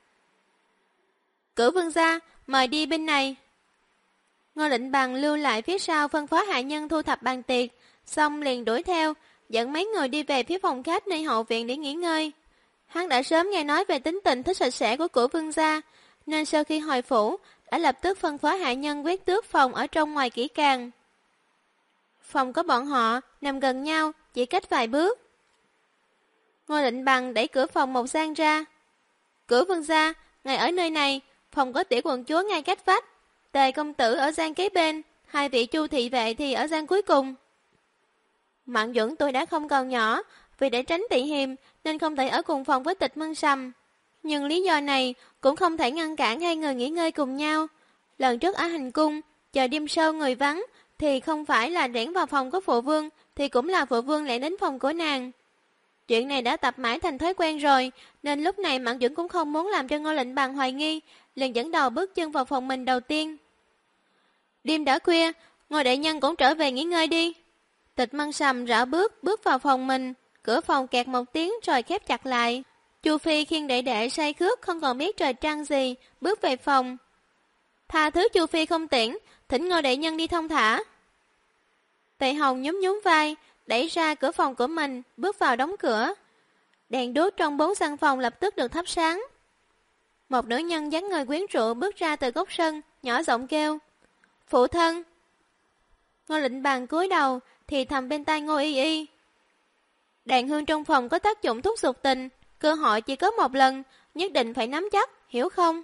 Cửu vương gia, mời đi bên này. Ngô Lệnh Bằng lưu lại phía sau phân phó hạ nhân thu thập bàn tiệc, xong liền đuổi theo, dẫn mấy người đi về phía phòng khách nơi hậu viện để nghỉ ngơi. Hắn đã sớm nghe nói về tính tình thích sạch sẽ của Cửu vương gia, nên sau khi hồi phủ, đã lập tức phân phó hạ nhân quét tước phòng ở trong ngoài kỹ càng. Phòng của bọn họ nằm gần nhau, chỉ cách vài bước. Ngô Lệnh Bằng đẩy cửa phòng một gian ra. Cửu vương gia, ngài ở nơi này, phòng có tiểu quận chúa ngay cách vách, Tề công tử ở gian kế bên, hai vị Chu thị vệ thì ở gian cuối cùng. Mạn Duẩn tôi đã không còn nhỏ, vì để tránh tị hiềm nên không thể ở cùng phòng với Tịch Mân Sầm. Nhưng lý do này cũng không thể ngăn cản hai người nghỉ ngơi cùng nhau. Lần trước ở hành cung, chờ đêm sâu người vắng, thì không phải là lẻn vào phòng của phụ vương, thì cũng là phụ vương lẻn đến phòng của nàng. Chuyện này đã tập mãi thành thói quen rồi, nên lúc này Mạn Duẩn cũng không muốn làm cho Ngô Lệnh Bằng hoài nghi, liền dẫn đầu bước chân vào phòng mình đầu tiên. Đêm đã khuya, Ngô đại nhân cũng trở về nghỉ ngơi đi. Tịch Mân Sầm rảo bước vào phòng mình, cửa phòng kẹt một tiếng rồi khép chặt lại. Chu Phi khiêng đệ đệ say khướt không còn biết trời trăng gì, bước về phòng. Tha thứ Chu Phi không tiễn, thỉnh Ngô đại nhân đi thông thả. Tệ Hồng nhún nhún vai, đẩy ra cửa phòng của mình, bước vào đóng cửa. Đèn đuốc trong 4 căn phòng lập tức được thắp sáng. Một nữ nhân dáng người quyến rũ bước ra từ góc sân, nhỏ giọng kêu. Phụ thân. Ngô Lệnh Bằng cúi đầu, thì thầm bên tai Ngô Y Y. Đèn hương trong phòng có tác dụng thúc giục tình, cơ hội chỉ có một lần, nhất định phải nắm chắc, hiểu không?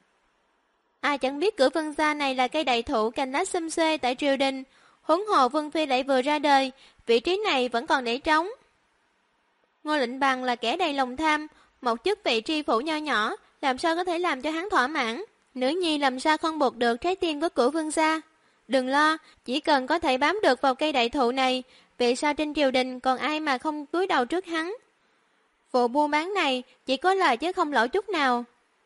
Ai chẳng biết Cửu vương gia này là cây đại thụ cành lá xum xuê tại triều đình, huống hồ Vương phi lại vừa ra đời, vị trí này vẫn còn để trống. Ngô Lệnh Bằng là kẻ đầy lòng tham, một chức vị tri phủ nho nhỏ, làm sao có thể làm cho hắn thỏa mãn? Nữ nhi làm sao không buộc được trái tim của Cửu vương gia? Đừng lo, chỉ cần có thể bám được vào cây đại thụ này, vì sao trên triều đình còn ai mà không cúi đầu trước hắn? Vụ buôn bán này chỉ có lời chứ không lỗ chút nào.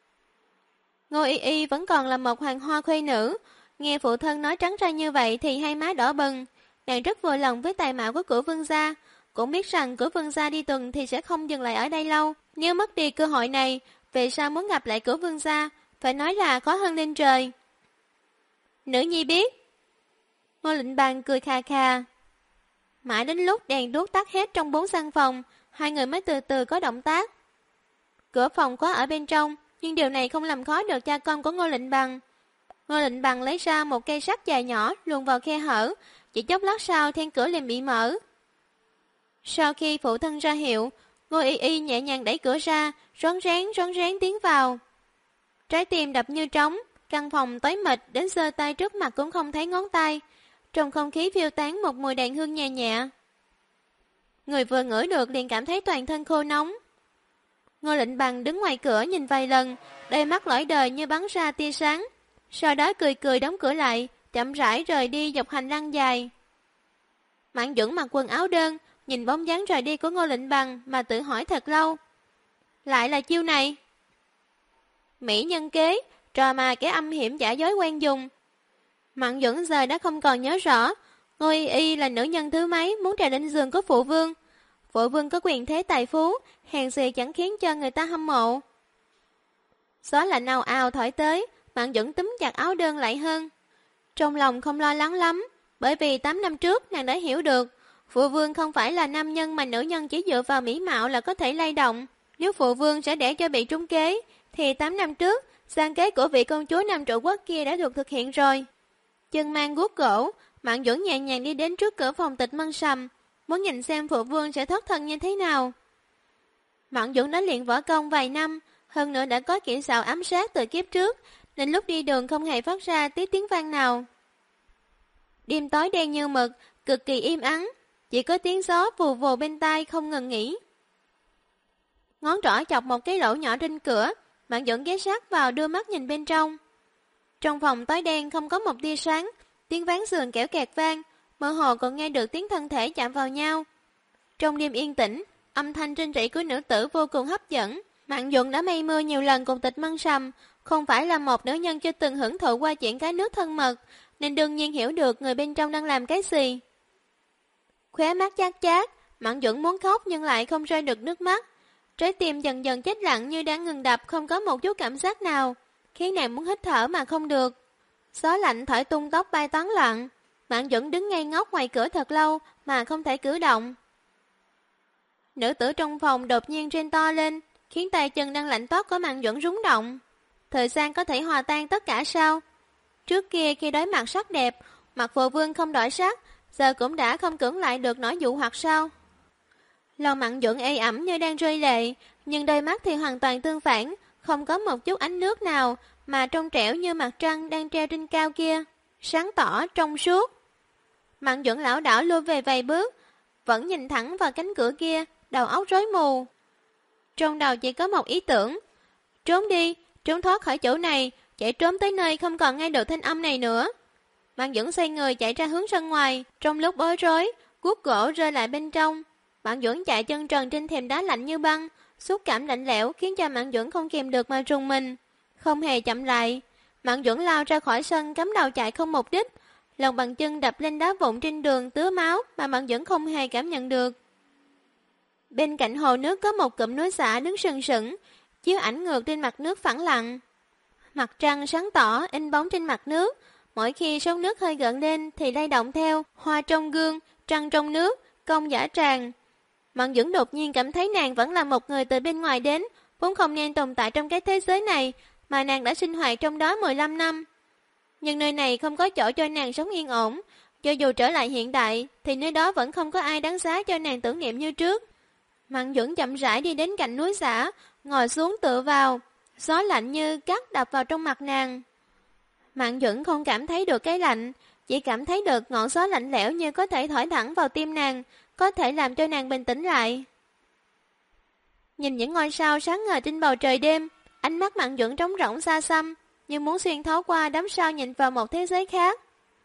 Ngô Y Y vẫn còn là một hoàng hoa khuê nữ, nghe phụ thân nói trắng ra như vậy thì hai má đỏ bừng. Nàng rất vừa lòng với tài mạo của Cửu vương gia, cũng biết rằng Cửu vương gia đi tuần thì sẽ không dừng lại ở đây lâu. Nếu mất đi cơ hội này, vì sao muốn gặp lại Cửu vương gia, phải nói là khó hơn lên trời. Nữ nhi biết. Ngô Lệnh Bằng cười kha kha. Mãi đến lúc đèn đuốc tắt hết trong 4 căn phòng, hai người mới từ từ có động tác. Cửa phòng có ở bên trong, nhưng điều này không làm khó được cha con của Ngô Lệnh Bằng. Ngô Lệnh Bằng lấy ra một cây sắt dài nhỏ luồn vào khe hở, chỉ chốc lát sau then cửa liền bị mở. Sau khi phụ thân ra hiệu, Ngô Y Y nhẹ nhàng đẩy cửa ra, rón rén tiến vào. Trái tim đập như trống, căn phòng tối mịt đến giơ tay trước mặt cũng không thấy ngón tay. Trong không khí phiêu tán một mùi đàn hương nhẹ nhẹ. Người vừa ngửi được liền cảm thấy toàn thân khô nóng. Ngô Lệnh Bằng đứng ngoài cửa nhìn vài lần, đôi mắt lõi đời như bắn ra tia sáng. Sau đó cười cười đóng cửa lại, chậm rãi rời đi dọc hành lang dài. Mạn Duẩn mặc quần áo đơn, nhìn bóng dáng rời đi của Ngô Lệnh Bằng mà tự hỏi thật lâu. Lại là chiêu này. Mỹ nhân kế, trò mà kẻ âm hiểm giả dối quen dùng. Mạn Duẩn giờ đã không còn nhớ rõ. Ngô Y Y là nữ nhân thứ mấy muốn trèo lên giường của phụ vương. Phụ vương có quyền thế tài phú, hèn gì chẳng khiến cho người ta hâm mộ. Gió lạnh ào ào thổi tới, Mạn Duẩn túm chặt áo đơn lại hơn. Trong lòng không lo lắng lắm, bởi vì 8 năm trước nàng đã hiểu được, phụ vương không phải là nam nhân mà nữ nhân chỉ dựa vào mỹ mạo là có thể lay động. Nếu phụ vương sẽ để cho bị trúng kế, thì 8 năm trước, gian kế của vị công chúa Nam Trụ Quốc kia đã được thực hiện rồi. Chân mang guốc gỗ, Mạn Duẩn nhẹ nhàng đi đến trước cửa phòng Tịch Mân Sầm, muốn nhìn xem phụ vương sẽ thoát thân như thế nào. Mạn Duẩn đã luyện võ công vài năm, hơn nữa đã có kỹ xảo ám sát từ kiếp trước, nên lúc đi đường không hề phát ra tí tiếng vang nào. Đêm tối đen như mực, cực kỳ im ắng, chỉ có tiếng gió vù vù bên tai không ngừng nghỉ. Ngón trỏ chọc một cái lỗ nhỏ trên cửa, Mạn Duẩn ghé sát vào đưa mắt nhìn bên trong. Trong phòng tối đen không có một tia sáng, tiếng ván giường kẽo kẹt vang, mơ hồ còn nghe được tiếng thân thể chạm vào nhau. Trong đêm yên tĩnh, âm thanh rên rỉ của nữ tử vô cùng hấp dẫn. Mạn Duẩn đã mây mưa nhiều lần cùng Tịch Mân Sầm, không phải là một nữ nhân chưa từng hưởng thụ qua chuyện cái nước thân mật, nên đương nhiên hiểu được người bên trong đang làm cái gì. Khóe mắt chát chát, Mạn Duẩn muốn khóc nhưng lại không rơi được nước mắt. Trái tim dần dần chết lặng như đang ngừng đập, không có một chút cảm giác nào, khiến nàng muốn hít thở mà không được. Gió lạnh thổi tung tóc bay tán loạn, Mạn Duẩn đứng ngây ngốc ngoài cửa thật lâu mà không thể cử động. Nữ tử trong phòng đột nhiên rên to lên, khiến tay chân đang lạnh toát của Mạn Duẩn rúng động. Thời gian có thể hòa tan tất cả sao? Trước kia khi đối mặt sắc đẹp, mặt phụ vương không đổi sắc, giờ cũng đã không cưỡng lại được nỗi dụ hoặc sao? Lòng Mạn Duẩn ê ẩm như đang rơi lệ, nhưng đôi mắt thì hoàn toàn tương phản, không có một chút ánh nước nào, mà trong trẻo như mặt trăng đang treo trên cao kia, sáng tỏ, trong suốt. Mạn Duẩn lảo đảo lui về vài bước, vẫn nhìn thẳng vào cánh cửa kia, đầu óc rối mù. Trong đầu chỉ có một ý tưởng, trốn đi, trốn thoát khỏi chỗ này, chạy trốn tới nơi không còn nghe được thanh âm này nữa. Mạn Duẩn xoay người chạy ra hướng sân ngoài, trong lúc bối rối, guốc gỗ rơi lại bên trong. Mạn Duẩn chạy chân trần trên thềm đá lạnh như băng, xúc cảm lạnh lẽo khiến cho Mạn Duẩn không kìm được mà rùng mình. Không hề chậm lại, Mạn Duẩn lao ra khỏi sân cắm đầu chạy không mục đích, lòng bàn chân đập lên đá vụn trên đường tứa máu mà Mạn Duẩn không hề cảm nhận được. Bên cạnh hồ nước có một cụm núi xả đứng sừng sững, chiếu ảnh ngược trên mặt nước phẳng lặng. Mặt trăng sáng tỏ in bóng trên mặt nước, mỗi khi sóng nước hơi gợn lên thì lay động theo, hoa trong gương, trăng trong nước, công dã tràng. Mạn Duẩn đột nhiên cảm thấy nàng vẫn là một người từ bên ngoài đến, vốn không nên tồn tại trong cái thế giới này, mà nàng đã sinh hoạt trong đó 15 năm. Nhưng nơi này không có chỗ cho nàng sống yên ổn, cho dù trở lại hiện đại, thì nơi đó vẫn không có ai đáng giá cho nàng tưởng niệm như trước. Mạn Duẩn chậm rãi đi đến cạnh núi xả, ngồi xuống tựa vào, gió lạnh như cắt đập vào trong mặt nàng. Mạn Duẩn không cảm thấy được cái lạnh, chỉ cảm thấy được ngọn gió lạnh lẽo như có thể thổi thẳng vào tim nàng, có thể làm cho nàng bình tĩnh lại. Nhìn những ngôi sao sáng ngời trên bầu trời đêm, ánh mắt Mạn Duẩn trống rỗng xa xăm, như muốn xuyên thấu qua đám sao nhìn vào một thế giới khác.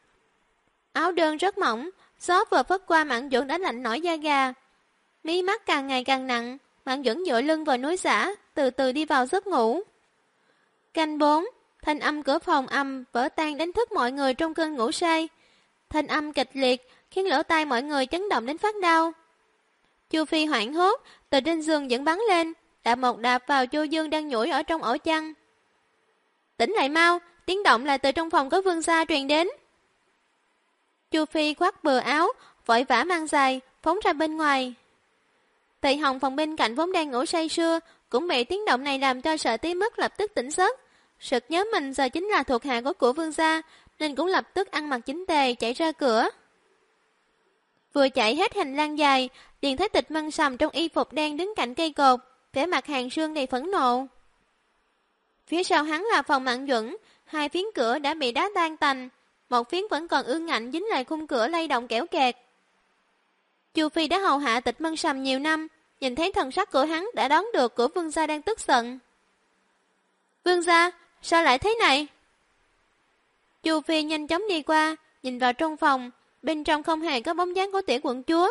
Áo đơn rất mỏng, gió vừa phất qua Mạn Duẩn đã lạnh nổi da gà. Mí mắt càng ngày càng nặng, Mạn Duẩn dựa lưng vào núi xả, từ từ đi vào giấc ngủ. Canh 4, thanh âm cửa phòng ầm vỡ tan đánh thức mọi người trong cơn ngủ say. Thanh âm kịch liệt khiến lỗ tai mọi người chấn động đến phát đau. Chu Phi hoảng hốt, từ trên giường vẫn bắn lên, đạp một đạp vào Chu Dương đang nhủi ở trong ổ chăn. Tỉnh lại mau, tiếng động là từ trong phòng có vương gia truyền đến. Chu Phi khoác bừa áo, vội vã mang giày, phóng ra bên ngoài. Tỳ Hồng phòng bên cạnh vốn đang ngủ say sưa, cũng bị tiếng động này làm cho sợ tới mức lập tức tỉnh giấc. Sực nhớ mình giờ chính là thuộc hạ của vương gia, nên cũng lập tức ăn mặc chỉnh tề chạy ra cửa. Vừa chạy hết hành lang dài, liền thấy Tịch Mân Sầm trong y phục đen đứng cạnh cây cột, vẻ mặt Hàn Sương đầy phẫn nộ. Phía sau hắn là phòng Mạn Duẩn, hai phiến cửa đã bị đá tan tành, một phiến vẫn còn ương ngạnh dính lại khung cửa lay động kẽo kẹt. Chu Phi đã hầu hạ Tịch Mân Sầm nhiều năm, nhìn thấy thần sắc của hắn đã đoán được của vương gia đang tức giận. Vương gia, sao lại thế này? Chu Phi nhanh chóng đi qua, nhìn vào trong phòng, bên trong không hề có bóng dáng của tiểu quận chúa.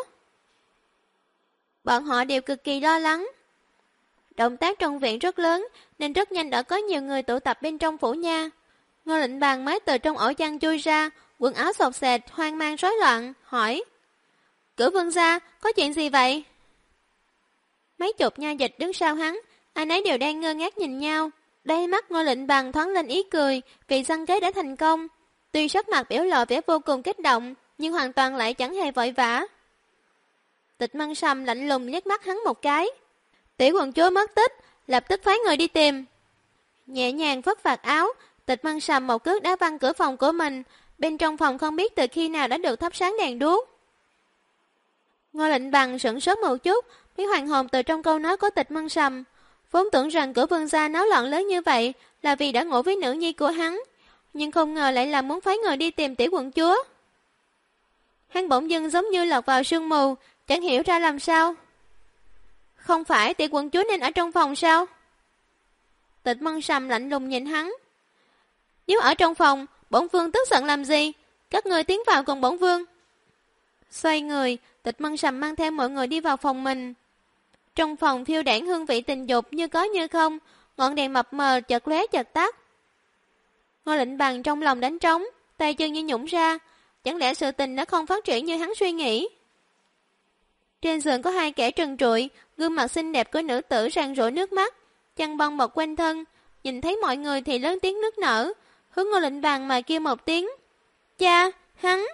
Bọn họ đều cực kỳ lo lắng. Động tác trong viện rất lớn, nên rất nhanh đã có nhiều người tụ tập bên trong phủ nha. Ngô Lệnh Bằng mới từ trong ổ chăn chui ra, quần áo xộc xệch, hoang mang rối loạn, hỏi: Cửu vương gia, có chuyện gì vậy? Mấy chục nha dịch đứng sau hắn, ai nấy đều đang ngơ ngác nhìn nhau. Đáy mắt Ngô Lệnh Bằng thoáng lên ý cười, vì săn kế đã thành công. Tuy sắc mặt biểu lộ vẻ vô cùng kích động, nhưng hoàn toàn lại chẳng hề vội vã. Tịch Mân Sầm lạnh lùng liếc mắt hắn một cái. Tiểu quận chúa mất tích, lập tức phái người đi tìm. Nhẹ nhàng phất vạt áo, Tịch Mân Sầm một cước đá văng cửa phòng của mình. Bên trong phòng không biết từ khi nào đã được thắp sáng đèn đuốc. Ngô Lệnh Bằng sửng sốt một chút, mới hoàn hồn từ trong câu nói của Tịch Mân Sầm. Vốn tưởng rằng cửa vương gia náo loạn lớn như vậy là vì đã ngủ với nữ nhi của hắn, nhưng không ngờ lại là muốn phái người đi tìm tiểu quận chúa. Hắn bỗng dưng giống như lọt vào sương mù, chẳng hiểu ra làm sao. Không phải tiểu quận chúa nên ở trong phòng sao? Tịch Mân Sầm lạnh lùng nhìn hắn. Nếu ở trong phòng, bổn vương tức giận làm gì? Các ngươi tiến vào cùng bổn vương. Xoay người, Tịch Mân Sầm mang theo mọi người đi vào phòng mình. Trong phòng phiêu đãng hương vị tình dục như có như không, ngọn đèn mập mờ chợt lóe chợt tắt. Ngô Lệnh Bằng trong lòng đánh trống, tay chân như nhũn ra, chẳng lẽ sự tình đã không phát triển như hắn suy nghĩ? Trên giường có hai kẻ trần trụi, gương mặt xinh đẹp của nữ tử ràn rỗi nước mắt, chăn bông bọc quanh thân, nhìn thấy mọi người thì lớn tiếng nức nở, hướng Ngô Lệnh Bằng mà kêu một tiếng: "Cha, hắn!"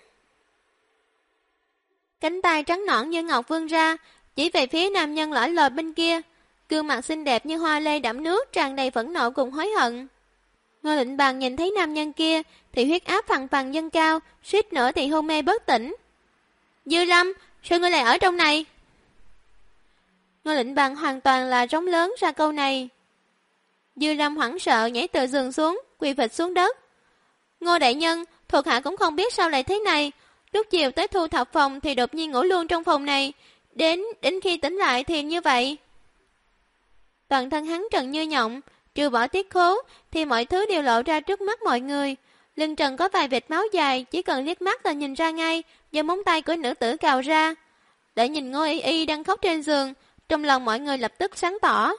Cánh tay trắng nõn như ngọc vươn ra, chỉ về phía nam nhân lõi lồi bên kia, gương mặt xinh đẹp như hoa lê đẫm nước, tràn đầy phẫn nộ cùng hối hận. Ngô Lệnh Bằng nhìn thấy nam nhân kia thì huyết áp phằn phằn dâng cao, suýt nữa thì hôn mê bất tỉnh. "Dư Lâm, sao ngươi lại ở trong này?" Ngô Lệnh Bằng hoàn toàn là rống lớn ra câu này. Dư Lâm hoảng sợ nhảy từ giường xuống, quỳ phịch xuống đất. "Ngô đại nhân, thuộc hạ cũng không biết sao lại thế này. Lúc chiều tới thu thập phòng thì đột nhiên ngủ luôn trong phòng này. Đến khi tỉnh lại thì như vậy." Toàn thân hắn trần như nhộng, trừ bỏ tiết khố thì mọi thứ đều lộ ra trước mắt mọi người. Lưng trần có vài vệt máu dài, chỉ cần liếc mắt là nhìn ra ngay, do móng tay của nữ tử cào ra. Để nhìn Ngô Y Y đang khóc trên giường, trong lòng mọi người lập tức sáng tỏ.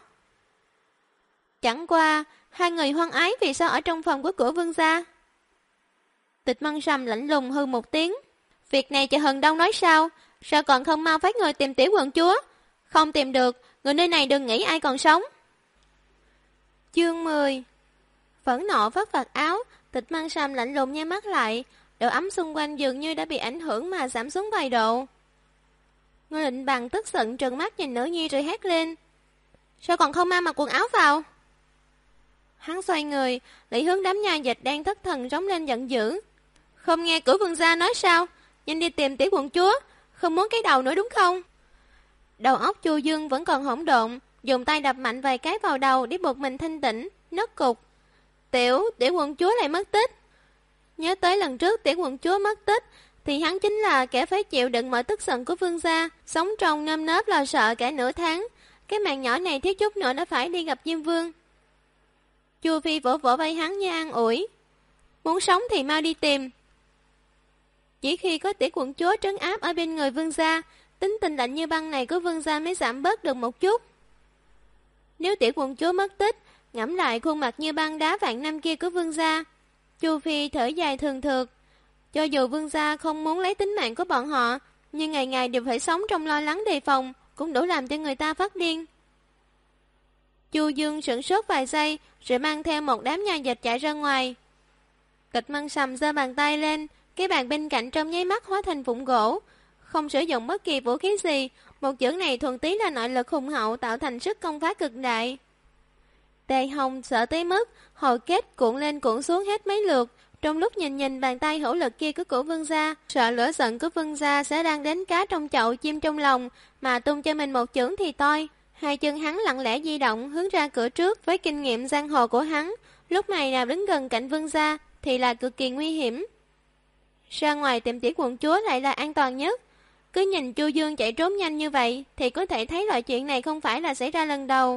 Chẳng qua, hai người hoan ái vì sao ở trong phòng của Cửu vương gia? Tịch Mân Sầm lạnh lùng hư một tiếng. Việc này chờ Hần Đông nói sao? Sao còn không mau phái người tìm tiểu quận chúa? Không tìm được, người nơi này đừng nghĩ ai còn sống. Chương 10. Phẫn nộ vất vạt áo, Tịch Mân Sầm lạnh lùng nhắm mắt lại, độ ấm xung quanh dường như đã bị ảnh hưởng mà giảm xuống vài độ. Ngô Lệnh Bằng tức giận trừng mắt nhìn nữ nhi rồi hét lên: "Sao còn không mang mặc quần áo vào?" Hắn xoay người, lại hướng đám nha dịch đang thất thần rống lên giận dữ. "Không nghe Cửu vương gia nói sao? Nhanh đi tìm tiểu quận chúa, không muốn cái đầu nữa đúng không?" Đầu óc Chu Dương vẫn còn hỗn độn, dùng tay đập mạnh vài cái vào đầu để buộc mình thanh tĩnh, nấc cục. Tiểu quận chúa lại mất tích. Nhớ tới lần trước tiểu quận chúa mất tích, thì hắn chính là kẻ phải chịu đựng mọi tức giận của vương gia, sống trong nơm nớp lo sợ cả nửa tháng. Cái mạng nhỏ này thiếu chút nữa đã phải đi gặp Diêm Vương. Chu Phi vỗ vỗ vai hắn như an ủi: "Muốn sống thì mau đi tìm." Chỉ khi có tiểu quận chúa trấn áp ở bên người vương gia, tính tình lạnh như băng này của vương gia mới giảm bớt được một chút. Nếu tiểu quận chúa mất tích, ngẫm lại khuôn mặt như băng đá vạn năm kia của vương gia, Chu Phi thở dài thường thượt. Cho dù vương gia không muốn lấy tính mạng của bọn họ, nhưng ngày ngày đều phải sống trong lo lắng đề phòng, cũng đủ làm cho người ta phát điên. Chu Dương sửng sốt vài giây, rồi mang theo một đám nha dịch chạy ra ngoài. Tịch Mân Sầm giơ bàn tay lên, cái bàn bên cạnh trong nháy mắt hóa thành vụn gỗ, không sử dụng bất kỳ vũ khí gì. Một chưởng này thuần túy là nội lực hùng hậu tạo thành sức công phá cực đại. Tề Hồng sợ tới mức hồi kết cuộn lên cuộn xuống hết mấy lượt. Trong lúc nhìn bàn tay hữu lực kia của vương gia, sợ lửa giận của vương gia sẽ đang đánh cá trong chậu chim trong lòng, mà tung cho mình một chưởng thì toi. Hai chân hắn lặng lẽ di động hướng ra cửa trước. Với kinh nghiệm giang hồ của hắn, lúc này nào đứng gần cạnh vương gia thì là cực kỳ nguy hiểm. Ra ngoài tìm tiểu quận chúa lại là an toàn nhất. Cứ nhìn Chu Dương chạy trốn nhanh như vậy thì có thể thấy loại chuyện này không phải là xảy ra lần đầu.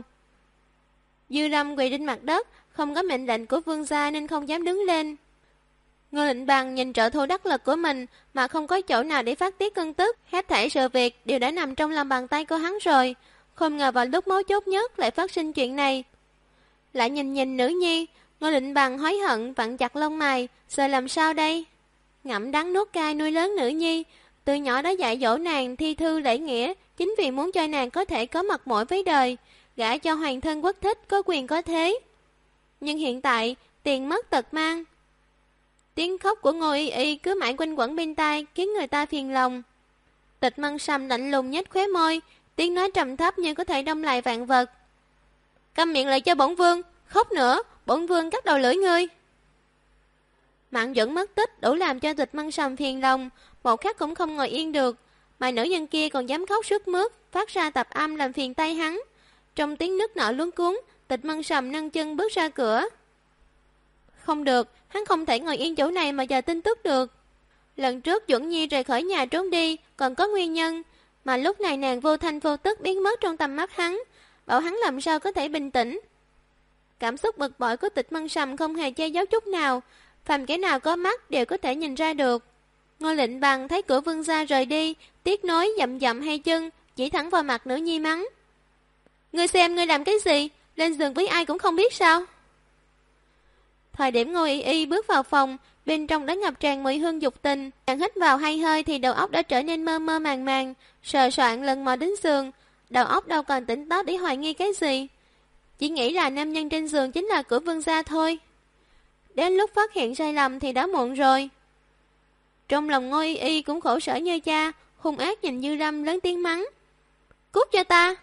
Dư Lâm quỳ trên mặt đất, không có mệnh lệnh của vương gia nên không dám đứng lên. Ngô Lệnh Bằng nhìn trợ thủ đắc lực của mình mà không có chỗ nào để phát tiết cơn tức. Hết thảy sự việc đều đã nằm trong lòng bàn tay của hắn rồi, không ngờ vào lúc mấu chốt nhất lại phát sinh chuyện này. Lại nhìn nữ nhi, Ngô Định Bằng hối hận vặn chặt lông mày, giờ làm sao đây? Ngậm đắng nuốt cay nuôi lớn nữ nhi, từ nhỏ đã dạy dỗ nàng thi thư lễ nghĩa, chính vì muốn cho nàng có thể có mặt mũi với đời, gả cho hoàng thân quốc thích có quyền có thế. Nhưng hiện tại, tiền mất tật mang. Tiếng khóc của Ngô Y Y cứ mãi quanh quẩn bên tai, khiến người ta phiền lòng. Tịch Mân Sầm lạnh lùng nhếch khóe môi, tiếng nói trầm thấp như có thể đâm lại vạn vật. Câm miệng lại cho bổn vương, khóc nữa, bổn vương cắt đầu lưỡi ngươi. Mạn Duẩn mất tích đủ làm cho Tịch Mân Sầm phiền lòng, một khắc cũng không ngồi yên được, mà nữ nhân kia còn dám khóc sức mướt, phát ra tập âm làm phiền tay hắn. Trong tiếng nức nở luống cuống, Tịch Mân Sầm nâng chân bước ra cửa. Không được, hắn không thể ngồi yên chỗ này mà chờ tin tức được. Lần trước Duẩn Nhi rời khỏi nhà trốn đi còn có nguyên nhân, mà lúc này nàng vô thanh vô tức biến mất trong tầm mắt hắn, bảo hắn làm sao có thể bình tĩnh. Cảm xúc bực bội của Tịch Mân Sầm không hề che giấu chút nào, phàm kẻ nào có mắt đều có thể nhìn ra được. Ngô Lệnh Bằng thấy cửa vương gia rời đi, tiếc nói dậm dậm hai chân, chỉ thẳng vào mặt nữ nhi mắng. Ngươi xem ngươi làm cái gì, lên giường với ai cũng không biết sao? Thời điểm Ngô Y Y bước vào phòng, bên trong đã ngập tràn mùi hương dục tình, nàng hít vào 2 hơi thì đầu óc đã trở nên mơ mơ màng màng, sờ soạn lần mò đến giường, đầu óc đâu còn tỉnh táo để hoài nghi cái gì. Chỉ nghĩ là nam nhân trên giường chính là của vương gia thôi. Đến lúc phát hiện sai lầm thì đã muộn rồi. Trong lòng Ngô Y Y cũng khổ sở như cha, hung ác nhìn Dư Lâm lớn tiếng mắng. Cút cho ta!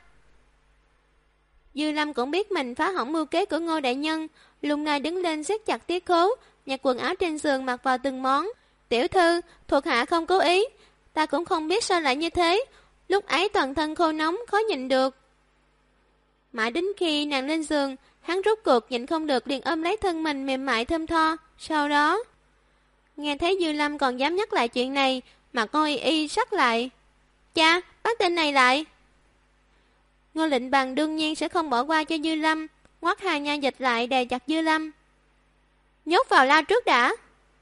Dư Lâm cũng biết mình phá hỏng mưu kế của Ngô đại nhân, lúc này đứng lên siết chặt tiết khố, nhặt quần áo trên giường mặc vào từng món. Tiểu thư, thuộc hạ không cố ý, ta cũng không biết sao lại như thế, lúc ấy toàn thân khô nóng, khó nhịn được. Mãi đến khi nàng lên giường, hắn rút cuộc nhịn không được liền ôm lấy thân mình mềm mại thơm tho. Sau đó, nghe thấy Dư Lâm còn dám nhắc lại chuyện này, mặt Ngô Y Y sắc lại. Cha, bắt tên này lại. Ngô Lệnh Bằng đương nhiên sẽ không bỏ qua cho Dư Lâm, ngoắt hai nha dịch lại đè chặt Dư Lâm. Nhốt vào lao trước đã.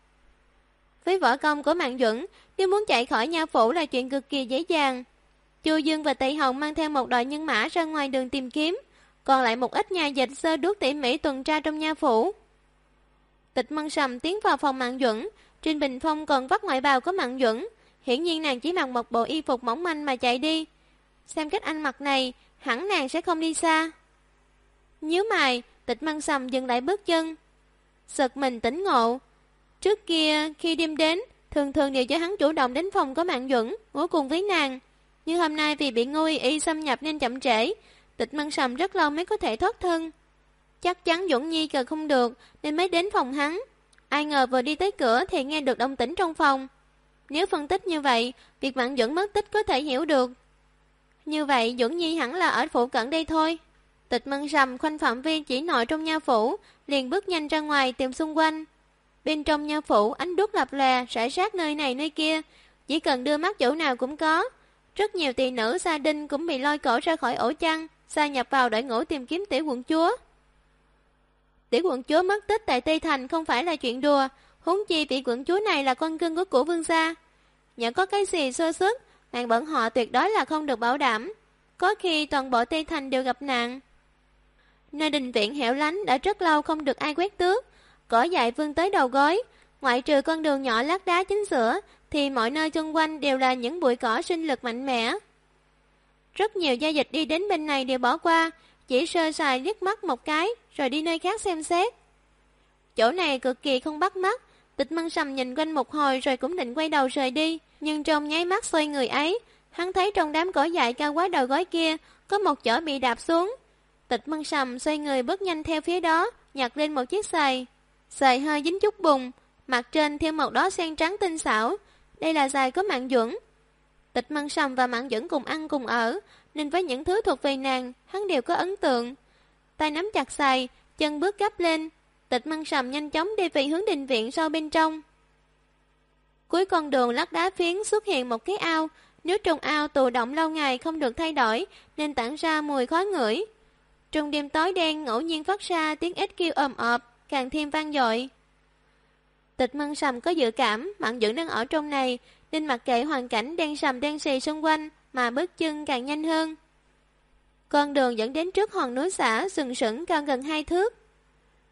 Với võ công của Mạn Duẩn, nếu muốn chạy khỏi nha phủ là chuyện cực kỳ dễ dàng. Chu Dương và Tây Hồng mang theo một đội nhân mã ra ngoài đường tìm kiếm, còn lại một ít nha dịch sơ đuốc tỉ mỉ tuần tra trong nha phủ. Tịch Mân Sầm tiến vào phòng Mạn Duẩn, trên bình phong còn vắt ngoại bào của Mạn Duẩn, hiển nhiên nàng chỉ mặc một bộ y phục mỏng manh mà chạy đi. Xem cách ăn mặc này, hẳn nàng sẽ không đi xa. Nhíu mày, Tịch Mân Sầm dừng lại bước chân. Sực mình tỉnh ngộ. Trước kia, khi đêm đến, thường thường đều cho hắn chủ động đến phòng của Mạn Duẩn, ngủ cùng với nàng. Nhưng hôm nay vì bị Ngô Y Y xâm nhập nên chậm trễ, Tịch Mân Sầm rất lâu mới có thể thoát thân. Chắc chắn Duẩn Nhi cần không được nên mới đến phòng hắn. Ai ngờ vừa đi tới cửa thì nghe được động tĩnh trong phòng. Nếu phân tích như vậy, việc Mạn Duẩn mất tích có thể hiểu được. Như vậy Duẩn Nhi hẳn là ở phụ cận đây thôi. Tịch Mân Sầm khoanh phạm vi chỉ nội trong nha phủ, liền bước nhanh ra ngoài tìm xung quanh. Bên trong nha phủ ánh đuốc lập lòe rải rác nơi này nơi kia, chỉ cần đưa mắt chỗ nào cũng có. Rất nhiều tỳ nữ gia đình cũng bị lôi cổ ra khỏi ổ chăn, gia nhập vào đội ngũ tìm kiếm tiểu quận chúa. Tiểu quận chúa mất tích tại Tây Thành không phải là chuyện đùa, huống chi vị quận chúa này là con cưng của cổ vương gia. Nhỡ có cái gì sơ suất, mạng bọn họ tuyệt đối là không được bảo đảm. Có khi toàn bộ Tây Thành đều gặp nạn. Nơi đình viện hẻo lánh đã rất lâu không được ai quét tước, cỏ dại vươn tới đầu gối, ngoại trừ con đường nhỏ lát đá chính giữa, thì mọi nơi xung quanh đều là những bụi cỏ sinh lực mạnh mẽ. Rất nhiều gia dịch đi đến bên này đều bỏ qua, chỉ sơ sài liếc mắt một cái, rồi đi nơi khác xem xét. Chỗ này cực kỳ không bắt mắt, Tịch Mân Sầm nhìn quanh một hồi rồi cũng định quay đầu rời đi, nhưng trong nháy mắt xoay người ấy, hắn thấy trong đám cỏ dại cao quá đầu gối kia, có một chỗ bị đạp xuống. Tịch Mân Sầm xoay người bước nhanh theo phía đó, nhặt lên một chiếc giày. Giày hơi dính chút bùn, mặt trên theo một đóa sen trắng tinh xảo. Đây là giày của Mạn Duẩn. Tịch Mân Sầm và Mạn Duẩn cùng ăn cùng ở, nên với những thứ thuộc về nàng, hắn đều có ấn tượng. Tay nắm chặt giày, chân bước gấp lên. Tịch Mân Sầm nhanh chóng đi về hướng đình viện sâu bên trong. Cuối con đường lát đá phiến xuất hiện một cái ao. Nước trong ao tù động lâu ngày không được thay đổi, nên tản ra mùi khó ngửi. Trong đêm tối đen ngẫu nhiên phát ra tiếng ếch kêu ồm ộp, càng thêm vang dội. Tịch Mân Sầm có dự cảm Mạn Duẩn đang ở trong này, nên mặc kệ hoàn cảnh đen sầm đen xì xung quanh mà bước chân càng nhanh hơn. Con đường dẫn đến trước hòn núi xã sừng sững cao gần 2 thước.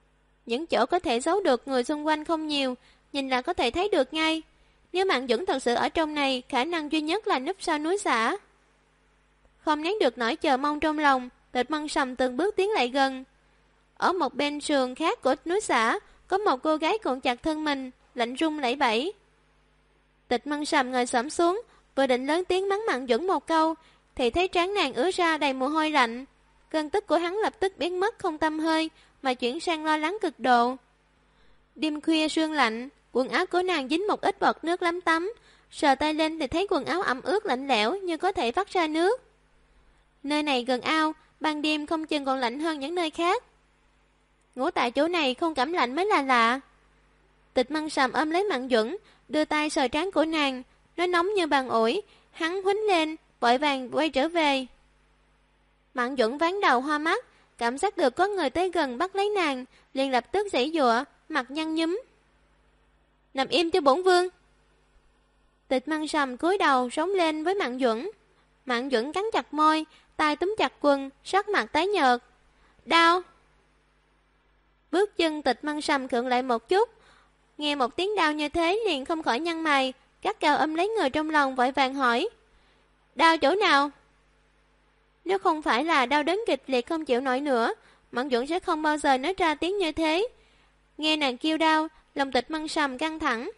Những chỗ có thể giấu được người xung quanh không nhiều, nhìn là có thể thấy được ngay. Nếu Mạn Duẩn thật sự ở trong này, khả năng duy nhất là núp sau núi xả. Không nén được nỗi chờ mong trong lòng, Tịch Mân Sầm từng bước tiến lại gần. Ở một bên sườn khác của núi xả, có một cô gái cuộn chặt thân mình, lạnh run lẩy bẩy. Tịch Mân Sầm ngồi xổm xuống, vừa định lớn tiếng mắng Mạn Duẩn một câu, thì thấy trán nàng ứa ra đầy mồ hôi lạnh. Cơn tức của hắn lập tức biến mất không tăm hơi, mà chuyển sang lo lắng cực độ. Đêm khuya sương lạnh, quần áo của nàng dính một ít bọt nước lắm tắm, sờ tay lên thì thấy quần áo ẩm ướt lạnh lẽo như có thể vắt ra nước. Nơi này gần ao, ban đêm không chừng còn lạnh hơn những nơi khác. Ngủ tại chỗ này không cảm lạnh mới là lạ. Tịch Mân Sầm ôm lấy Mạn Duẩn, đưa tay sờ trán của nàng, nó nóng như bàn ủi, hắn huýnh lên, vội vàng quay trở về. Mạn Duẩn ván đầu hoa mắt, cảm giác được có người tới gần bắt lấy nàng, liền lập tức giãy giụa, mặt nhăn nhúm. Nằm im cho bổn vương. Tịch Mân Sầm cúi đầu rống lên với Mạn Duẩn. Mạn Duẩn cắn chặt môi, tay túm chặt quần, sắc mặt tái nhợt. Đau. Bước chân Tịch Mân Sầm khựng lại một chút, nghe một tiếng đau như thế liền không khỏi nhăn mày, gắt gao ôm lấy người trong lòng vội vàng hỏi. Đau chỗ nào? Nếu không phải là đau đớn kịch liệt không chịu nổi nữa, Mạn Duẩn sẽ không bao giờ nói ra tiếng như thế. Nghe nàng kêu đau, lòng Tịch Mân Sầm căng thẳng.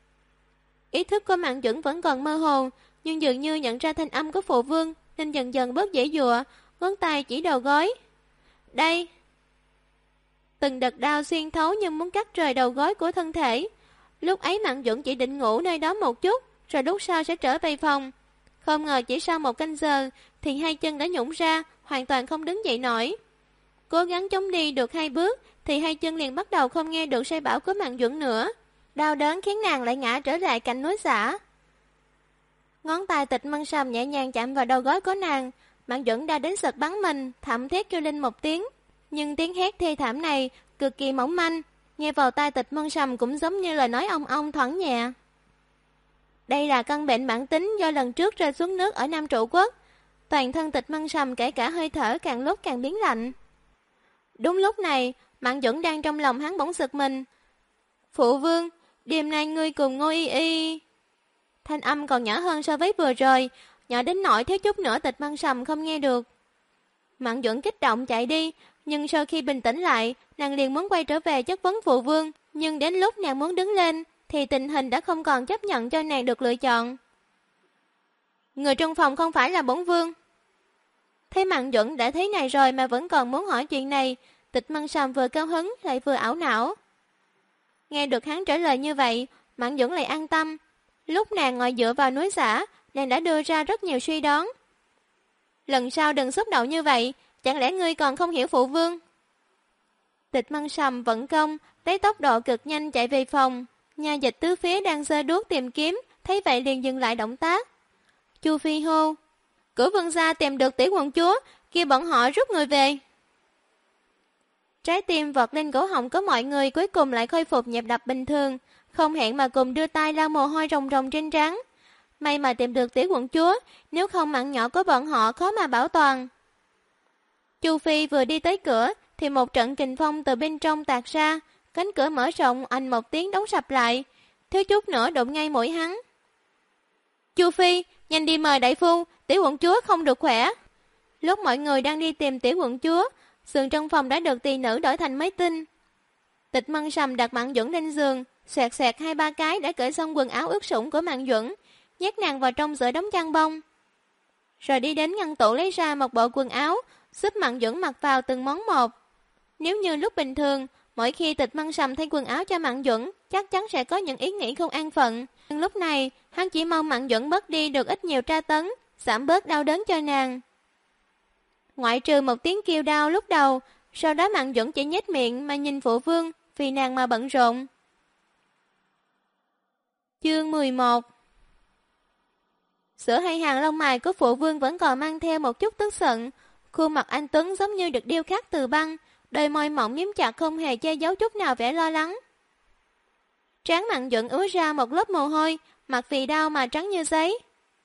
Ý thức của Mạn Duẩn vẫn còn mơ hồ, nhưng dường như nhận ra thanh âm của phụ vương nên dần dần bớt giãy giụa, ngón tay chỉ đầu gối. Đây. Từng đợt đau xuyên thấu như muốn cắt rời đầu gối của thân thể. Lúc ấy Mạn Duẩn chỉ định ngủ nơi đó một chút, rồi lúc sau sẽ trở về phòng. Không ngờ chỉ sau một canh giờ thì hai chân đã nhũn ra, hoàn toàn không đứng dậy nổi. Cố gắng chống đi được 2 bước thì hai chân liền bắt đầu không nghe được sai bảo của Mạn Duẩn nữa. Đau đớn khiến nàng lại ngã trở lại cạnh núi xả. Ngón tay Tịch Mân Sầm nhẹ nhàng chạm vào đầu gối của nàng, Mạn Duẩn đã đến giật bắn mình, thảm thiết kêu lên một tiếng. Nhưng tiếng hét thê thảm này cực kỳ mỏng manh, nghe vào tai Tịch Mân Sầm cũng giống như lời nói ong ong thoáng nhẹ. Đây là căn bệnh mãn tính do lần trước rơi xuống nước ở Nam Trụ Quốc. Toàn thân Tịch Mân Sầm kể cả hơi thở càng lúc càng biến lạnh. Đúng lúc này, Mạn Duẩn đang trong lòng hắn bỗng sực mình. Phụ vương, đêm nay ngươi cùng Ngô Y Y. Thanh âm còn nhỏ hơn so với vừa rồi, nhỏ đến nỗi thiếu chút nữa Tịch Mân Sầm không nghe được. Mạn Duẩn kích động chạy đi, nhưng sau khi bình tĩnh lại, nàng liền muốn quay trở về chất vấn phụ vương, nhưng đến lúc nàng muốn đứng lên, thì tình hình đã không còn chấp nhận cho nàng được lựa chọn. Người trong phòng không phải là bổn vương. Thấy Mạn Duẩn đã thấy này rồi mà vẫn còn muốn hỏi chuyện này, Tịch Mân Sầm vừa cao hứng lại vừa ảo não. Nghe được hắn trả lời như vậy, Mạn Duẩn lại an tâm. Lúc nàng ngồi dựa vào núi xả, nàng đã đưa ra rất nhiều suy đoán. Lần sau đừng xúc động như vậy, chẳng lẽ ngươi còn không hiểu phụ vương? Tịch Mân Sầm vận công, lấy tốc độ cực nhanh chạy về phòng. Nha dịch tứ phía đang giơ đuốc tìm kiếm, thấy vậy liền dừng lại động tác. Chu Phi hô, Cửu Vương gia tìm được tiểu quận chúa, kêu bọn họ rút người về. Trái tim vọt lên cổ họng của mọi người cuối cùng lại khôi phục nhịp đập bình thường, không hẹn mà cùng đưa tay lau mồ hôi ròng ròng trên trán. May mà tìm được tiểu quận chúa, nếu không mạng nhỏ của bọn họ khó mà bảo toàn. Chu Phi vừa đi tới cửa thì một trận kình phong từ bên trong tạt ra, cánh cửa mở rộng ành một tiếng đóng sập lại, thiếu chút nữa đụng ngay mũi hắn. Chu Phi, nhanh đi mời đại phu, tiểu quận chúa không được khỏe. Lúc mọi người đang đi tìm tiểu quận chúa, giường trong phòng đã được tỳ nữ đổi thành máy tinh. Tịch Mân Sầm đặt Mạn Duẩn lên giường, xoẹt xoẹt 2-3 cái đã cởi xong quần áo ướt sũng của Mạn Duẩn, nhét nàng vào trong giữa đống chăn bông. Rồi đi đến ngăn tủ lấy ra một bộ quần áo, giúp Mạn Duẩn mặc vào từng món một. Nếu như lúc bình thường, mỗi khi Tịch Mân Sầm thay quần áo cho Mạn Duẩn, chắc chắn sẽ có những ý nghĩ không an phận. Nhưng lúc này, hắn chỉ mong Mạn Duẩn bớt đi được ít nhiều tra tấn, giảm bớt đau đớn cho nàng. Ngoại trừ một tiếng kêu đau lúc đầu, sau đó Mạn Duẩn chỉ nhếch miệng mà nhìn phụ vương, vì nàng mà bận rộn. Chương 11. Giữa hai hàng lông mày của phụ vương vẫn còn mang theo một chút tức giận, khuôn mặt anh Tuấn giống như được điêu khắc từ băng, đôi môi mỏng miếm chặt không hề che giấu chút nào vẻ lo lắng. Trán Mạn Duẩn ứa ra một lớp mồ hôi, mặt vì đau mà trắng như giấy.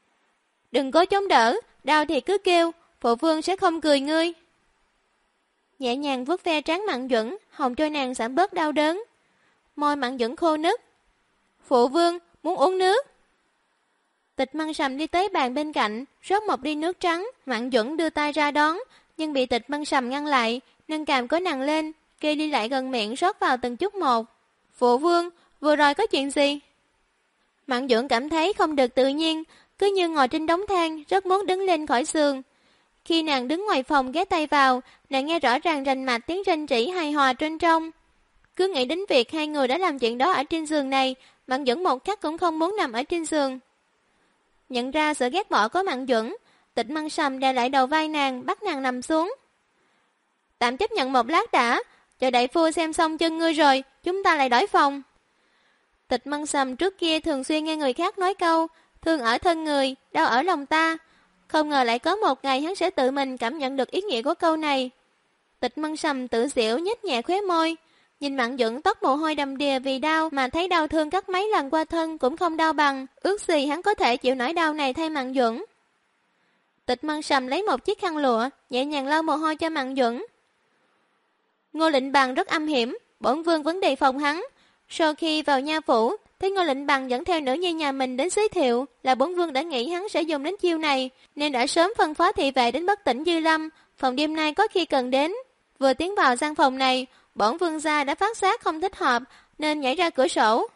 Đừng cố chống đỡ, đau thì cứ kêu, phụ vương sẽ không cười ngươi. nhẹ nhàng vuốt ve trán Mạn Duẩn, hồng cho nàng giảm bớt đau đớn. Môi Mạn Duẩn khô nứt. Phụ vương, muốn uống nước. Tịch Măng Sầm đi tới bàn bên cạnh, rót một ly nước trắng. Mạn Duẩn đưa tay ra đón, nhưng bị Tịch Măng Sầm ngăn lại, nâng cằm của nàng lên, kê ly lại gần miệng rót vào từng chút một. Phụ vương, vừa rồi có chuyện gì? Mạn Duẩn cảm thấy không được tự nhiên, cứ như ngồi trên đống than, rất muốn đứng lên khỏi giường. Khi nàng đứng ngoài phòng ghé tay vào, nàng nghe rõ ràng rành mạch tiếng rên rỉ hài hòa trên trong. Cứ nghĩ đến việc hai người đã làm chuyện đó ở trên giường này, Mạn Duẩn một khắc cũng không muốn nằm ở trên giường. Nhận ra sự ghét bỏ của Mạn Duẩn, Tịch Măng Sầm đè lại đầu vai nàng, bắt nàng nằm xuống. Tạm chấp nhận một lát đã, chờ đại phu xem xong chân ngươi rồi, chúng ta lại đổi phòng. Tịch Măng Sầm trước kia thường xuyên nghe người khác nói câu, thương ở thân người, đau ở lòng ta. Không ngờ lại có một ngày hắn sẽ tự mình cảm nhận được ý nghĩa của câu này. Tịch Măng Sầm tự giễu nhếch nhẹ khóe môi, nhìn Mạn Duẩn tóc mồ hôi đầm đìa vì đau mà thấy đau thương cắt mấy lần qua thân cũng không đau bằng, ước gì hắn có thể chịu nỗi đau này thay Mạn Duẩn. Tịch Măng Sầm lấy một chiếc khăn lụa, nhẹ nhàng lau mồ hôi cho Mạn Duẩn. Ngô Lệnh Bằng rất âm hiểm, bổn vương vẫn đề phòng hắn. Sau khi vào nha phủ, thấy Ngô Lệnh Bằng dẫn theo nữ nhi nhà mình đến giới thiệu, là bổn vương đã nghĩ hắn sẽ dùng đến chiêu này, nên đã sớm phân phó thị vệ đến Bất Tỉnh Dư Lâm, phòng đêm nay có khi cần đến. Vừa tiến vào gian phòng này, bổn vương gia đã phát giác không thích hợp, nên nhảy ra cửa sổ.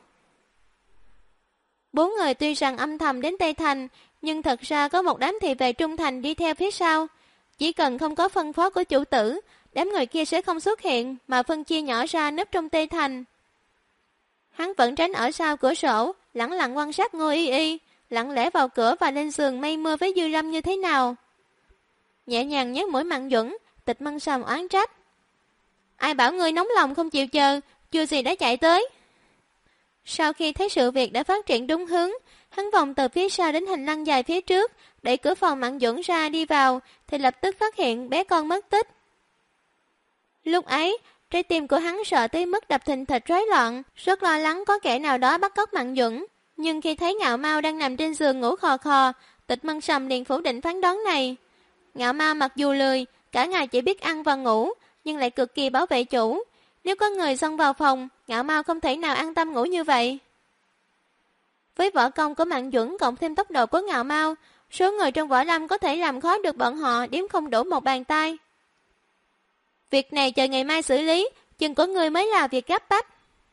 Bốn người tuy rằng âm thầm đến Tây Thành, nhưng thật ra có một đám thị vệ trung thành đi theo phía sau. Chỉ cần không có phân phó của chủ tử, đám người kia sẽ không xuất hiện, mà phân chia nhỏ ra nấp trong Tây Thành. Hắn vẫn tránh ở sau cửa sổ, lẳng lặng quan sát Ngô Y Y, lặng lẽ vào cửa và lên giường mây mưa với Dư Lâm như thế nào. Nhẹ nhàng nhếch mũi Mạn Duẩn, Tịch Măng Sầm oán trách. Ai bảo ngươi nóng lòng không chịu chờ, chưa gì đã chạy tới. Sau khi thấy sự việc đã phát triển đúng hướng, hắn vòng từ phía sau đến hành lang dài phía trước, đẩy cửa phòng Mạn Duẩn ra đi vào, thì lập tức phát hiện bé con mất tích. Lúc ấy, trái tim của hắn sợ tới mức đập thình thịch rối loạn, rất lo lắng có kẻ nào đó bắt cóc Mạn Duẩn. Nhưng khi thấy Ngạo Mao đang nằm trên giường ngủ khò khò, Tịch Măng Sầm liền phủ định phán đoán này. Ngạo Mao mặc dù lười, cả ngày chỉ biết ăn và ngủ, nhưng lại cực kỳ bảo vệ chủ. Nếu có người xông vào phòng, Ngạo Mao không thể nào an tâm ngủ như vậy. Với võ công của Mạn Duẩn cộng thêm tốc độ của Ngạo Mao, số người trong võ lâm có thể làm khó được bọn họ đếm không đủ một bàn tay. Việc này chờ ngày mai xử lý, chừng của người mới là việc gấp bách.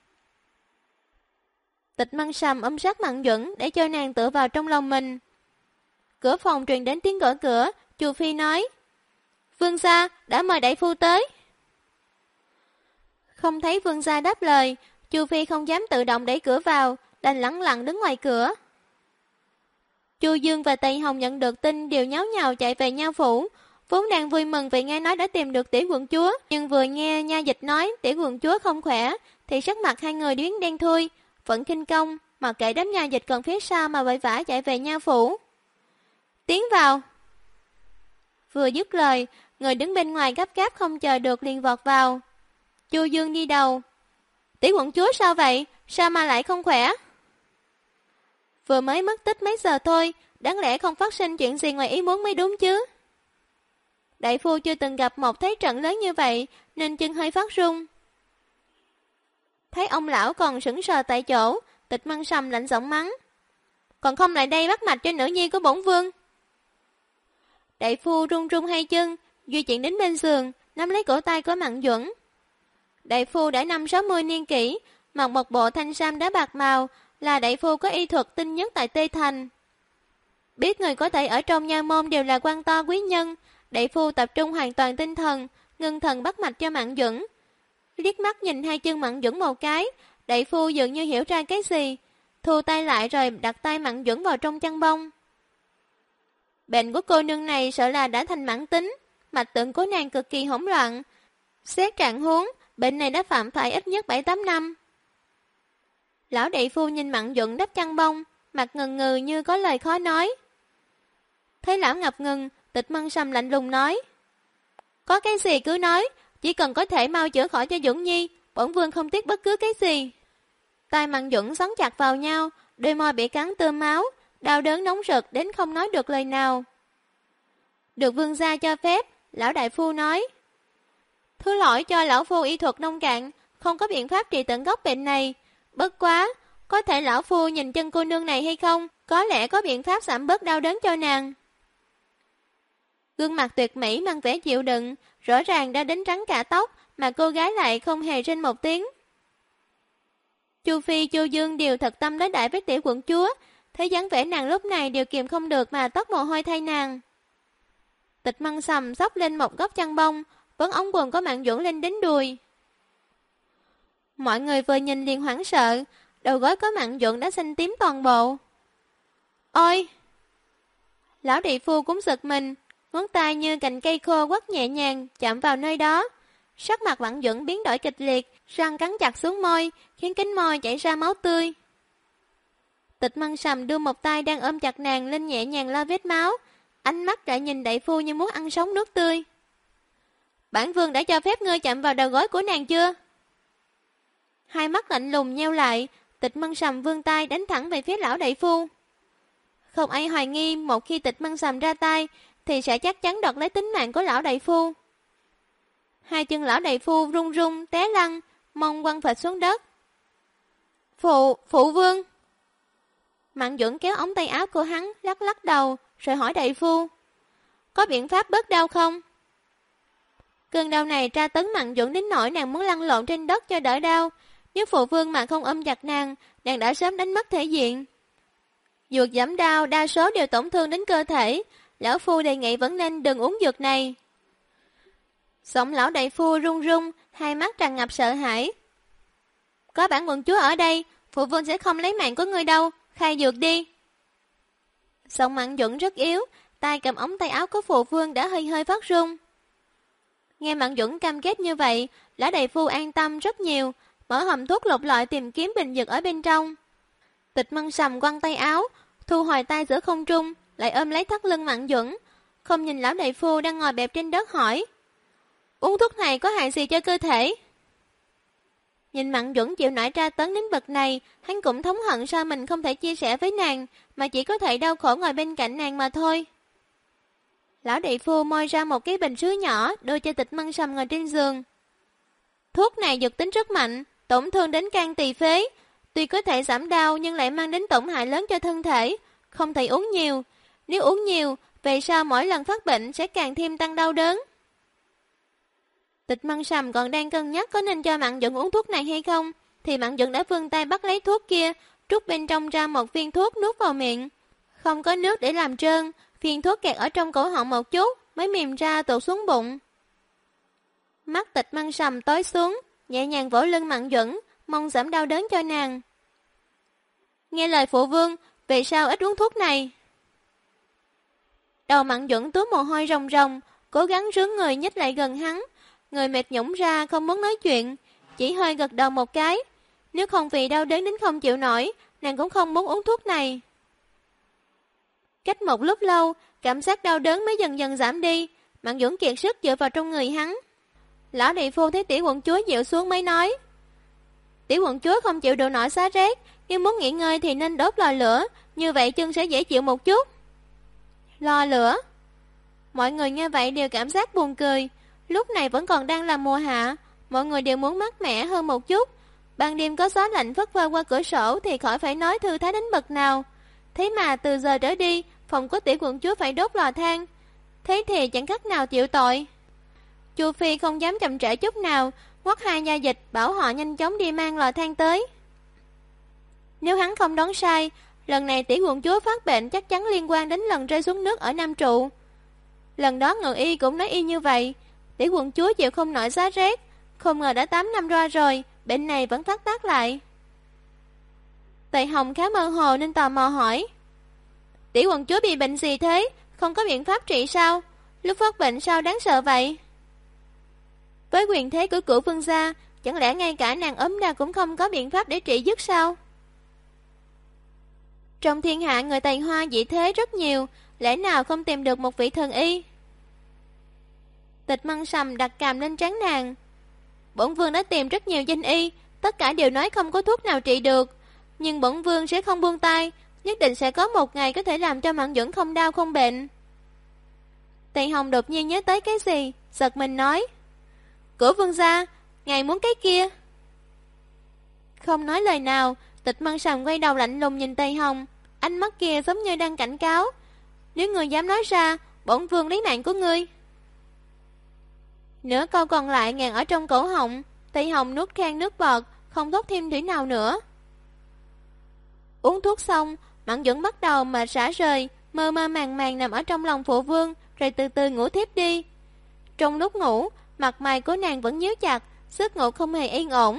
Tịch Măng Sầm ôm sát Mạn Duẩn để cho nàng tựa vào trong lòng mình. Cửa phòng truyền đến tiếng gõ cửa, Chu Phi nói: Vương gia đã mời đại phu tới. Không thấy Vương gia đáp lời, Chu Phi không dám tự động đẩy cửa vào, đành lẳng lặng đứng ngoài cửa. Chu Dương và Tây Hồng nhận được tin đều nháo nhào chạy về nha phủ, vốn đang vui mừng vì nghe nói đã tìm được tiểu quận chúa, nhưng vừa nghe nha dịch nói tiểu quận chúa không khỏe, thì sắc mặt hai người biến đen thui, vẫn khinh công, mà kệ đám nha dịch còn phía sau mà vội vã chạy về nha phủ. Tiến vào. Vừa dứt lời, người đứng bên ngoài gấp gáp không chờ được liền vọt vào. Chu Dương đi đầu. Tiểu quận chúa sao vậy? Sao mà lại không khỏe? Vừa mới mất tích mấy giờ thôi, đáng lẽ không phát sinh chuyện gì ngoài ý muốn mới đúng chứ. Đại phu chưa từng gặp một thế trận lớn như vậy, nên chân hơi phát run. Thấy ông lão còn sững sờ tại chỗ, Tịch Măng Sầm lạnh giọng mắng. Còn không lại đây bắt mạch cho nữ nhi của bổn vương. Đại phu run run hai chân, di chuyển đến bên giường, nắm lấy cổ tay của Mạn Duẩn. Đại phu đã 50-60 niên kỷ, mặc một bộ thanh sam đá bạc màu, là đại phu có y thuật tinh nhất tại Tây Thành. Biết người có thể ở trong nha môn đều là quan to quý nhân, đại phu tập trung hoàn toàn tinh thần, ngưng thần bắt mạch cho Mạn Duẩn. Liếc mắt nhìn hai chân Mạn Duẩn một cái, đại phu dường như hiểu ra cái gì, thu tay lại rồi đặt tay Mạn Duẩn vào trong chăn bông. Bệnh của cô nương này sợ là đã thành mãn tính, mạch tượng của nàng cực kỳ hỗn loạn. Xét trạng huống, bệnh này đã phạm phải ít nhất 7-8 năm. Lão đại phu nhìn Mạn Duẩn đắp chăn bông, mặt ngần ngừ như có lời khó nói. Thấy lão ngập ngừng, Tịch Măng Sầm lạnh lùng nói. Có cái gì cứ nói, chỉ cần có thể mau chữa khỏi cho Duẩn Nhi, bổn vương không tiếc bất cứ cái gì. Tai Mạn Duẩn xoắn chặt vào nhau, đôi môi bị cắn tươm máu, đau đớn nóng rực đến không nói được lời nào. Được vương gia cho phép, lão đại phu nói. Thứ lỗi cho lão phu y thuật nông cạn, không có biện pháp trị tận gốc bệnh này. Bất quá, có thể lão phu nhìn chân cô nương này hay không? Có lẽ có biện pháp giảm bớt đau đớn cho nàng. Gương mặt tuyệt mỹ mang vẻ chịu đựng, rõ ràng đã đến trắng cả tóc, mà cô gái lại không hề rên một tiếng. Chu Phi, Chu Dương đều thật tâm đối đãi với tiểu quận chúa, thấy dáng vẻ nàng lúc này đều kiềm không được mà toát mồ hôi thay nàng. Tịch Măng Sầm xốc lên một góc chăn bông, vấn ống quần có Mạn Duẩn lên đến đùi. Mọi người vừa nhìn liền hoảng sợ, đầu gối có Mạn Duẩn đã xanh tím toàn bộ. Ôi! Lão địa phu cũng giật mình, ngón tay như cành cây khô quất nhẹ nhàng chạm vào nơi đó. Sắc mặt Mạn Duẩn biến đổi kịch liệt, răng cắn chặt xuống môi, khiến cánh môi chảy ra máu tươi. Tịch Măng Sầm đưa một tay đang ôm chặt nàng lên nhẹ nhàng lau vết máu, ánh mắt lại nhìn đại phu như muốn ăn sống nước tươi. Bản vương đã cho phép ngươi chạm vào đầu gối của nàng chưa? Hai mắt lạnh lùng nheo lại, Tịch Măng Sầm vươn tay đánh thẳng về phía lão đại phu. Không ai hoài nghi một khi Tịch Măng Sầm ra tay thì sẽ chắc chắn đoạt lấy tính mạng của lão đại phu. Hai chân lão đại phu run run té lăn, mông quăng phịch xuống đất. Phụ vương. Mạn Duẩn kéo ống tay áo của hắn, lắc lắc đầu, rồi hỏi đại phu. Có biện pháp bớt đau không? Cơn đau này tra tấn Mạn Duẩn đến nỗi nàng muốn lăn lộn trên đất cho đỡ đau. Nếu phụ vương mà không ôm chặt nàng đã sớm đánh mất thể diện. Dược giảm đau đa số đều tổn thương đến cơ thể, lão phu đề nghị vẫn nên đừng uống dược này. Giọng lão đại phu run run, hai mắt tràn ngập sợ hãi. Có bản quận chúa ở đây, phụ vương sẽ không lấy mạng của ngươi đâu, khai dược đi. Giọng Mạn Duẩn rất yếu, tay cầm ống tay áo của phụ vương đã hơi hơi phát run. Nghe Mạn Duẩn cam kết như vậy, lão đại phu an tâm rất nhiều, mở hòm thuốc lục lọi tìm kiếm bình dược ở bên trong. Tịch Măng Sầm quăng tay áo, thu hồi tay giữa không trung, lại ôm lấy thắt lưng Mạn Duẩn, không nhìn lão đại phu đang ngồi bẹp trên đất hỏi. Uống thuốc này có hại gì cho cơ thể? Nhìn Mạn Duẩn chịu nổi tra tấn đến bậc này, hắn cũng thống hận sao mình không thể chia sẻ với nàng, mà chỉ có thể đau khổ ngồi bên cạnh nàng mà thôi. Lão đại phu moi ra một cái bình sứ nhỏ, đưa cho Tịch Măng Sầm ngồi trên giường. Thuốc này dược tính rất mạnh, tổn thương đến can tỳ phế. Tuy có thể giảm đau nhưng lại mang đến tổn hại lớn cho thân thể, không thể uống nhiều. Nếu uống nhiều, về sau mỗi lần phát bệnh sẽ càng thêm tăng đau đớn. Tịch Măng Sầm còn đang cân nhắc có nên cho Mạn Duẩn uống thuốc này hay không, thì Mạn Duẩn đã vươn tay bắt lấy thuốc kia, trút bên trong ra một viên thuốc nuốt vào miệng. Không có nước để làm trơn, viên thuốc kẹt ở trong cổ họng một chút, mới mềm ra tụt xuống bụng. Mắt Tịch Măng Sầm tối xuống, nhẹ nhàng vỗ lưng Mạn Duẩn, mong giảm đau đớn cho nàng. Nghe lời phụ vương, về sao ít uống thuốc này? Đầu Mạn Duẩn túa mồ hôi ròng ròng, cố gắng rướn người nhích lại gần hắn. Người mệt nhũn ra không muốn nói chuyện, chỉ hơi gật đầu một cái. Nếu không vì đau đớn đến không chịu nổi, nàng cũng không muốn uống thuốc này. Cách một lúc lâu, cảm giác đau đớn mới dần dần giảm đi. Mạn Duẩn kiệt sức dựa vào trong người hắn. Lão đại phu thấy tiểu quận chúa dịu xuống mới nói. Tiểu quận chúa không chịu được nổi xá rét, nếu muốn nghỉ ngơi thì nên đốt lò lửa, như vậy chân sẽ dễ chịu một chút. Lò lửa? Mọi người nghe vậy đều cảm giác buồn cười. Lúc này vẫn còn đang là mùa hạ, mọi người đều muốn mát mẻ hơn một chút. Ban đêm có gió lạnh phất qua cửa sổ thì khỏi phải nói thư thái đến bậc nào. Thế mà từ giờ trở đi, phòng của tiểu quận chúa phải đốt lò than. Thế thì chẳng khác nào chịu tội. Chu Phi không dám chậm trễ chút nào, quát hai nha dịch bảo họ nhanh chóng đi mang lò than tới. Nếu hắn không đoán sai, lần này tiểu quận chúa phát bệnh chắc chắn liên quan đến lần rơi xuống nước ở Nam Trụ. Lần đó ngự y cũng nói y như vậy. Tiểu quận chúa chịu không nổi giá rét, không ngờ đã 8 năm qua rồi, bệnh này vẫn phát tác lại. Tề Hồng khá mơ hồ nên tò mò hỏi. Tiểu quận chúa bị bệnh gì thế? Không có biện pháp trị sao? Lúc phát bệnh sao đáng sợ vậy? Với quyền thế của cửu vương gia, chẳng lẽ ngay cả nàng ốm đau cũng không có biện pháp để trị dứt sao? Trong thiên hạ người Tây Hoa dị thế rất nhiều, lẽ nào không tìm được một vị thần y? Tịch Măng Sầm đặt cằm lên trán nàng. Bổn vương đã tìm rất nhiều danh y, tất cả đều nói không có thuốc nào trị được, nhưng bổn vương sẽ không buông tay, nhất định sẽ có một ngày có thể làm cho Mạn Duẩn không đau không bệnh. Tề Hồng đột nhiên nhớ tới cái gì, giật mình nói. Cửu vương gia, ngài muốn cái kia. Không nói lời nào, Tịch Mân Sầm quay đầu lạnh lùng nhìn Tây Hồng, ánh mắt kia giống như đang cảnh cáo. Nếu ngươi dám nói ra, bổn vương lấy mạng của ngươi. Nửa câu còn lại ngàn ở trong cổ họng, Tây Hồng nuốt khan nước bọt, không thốt thêm thủy nào nữa. Uống thuốc xong, Mạn Duẩn bắt đầu mệt rã rời, mơ mơ màng màng nằm ở trong lòng phụ vương, rồi từ từ ngủ thiếp đi. Trong lúc ngủ, mặt mày của nàng vẫn nhíu chặt, giấc ngủ không hề yên ổn.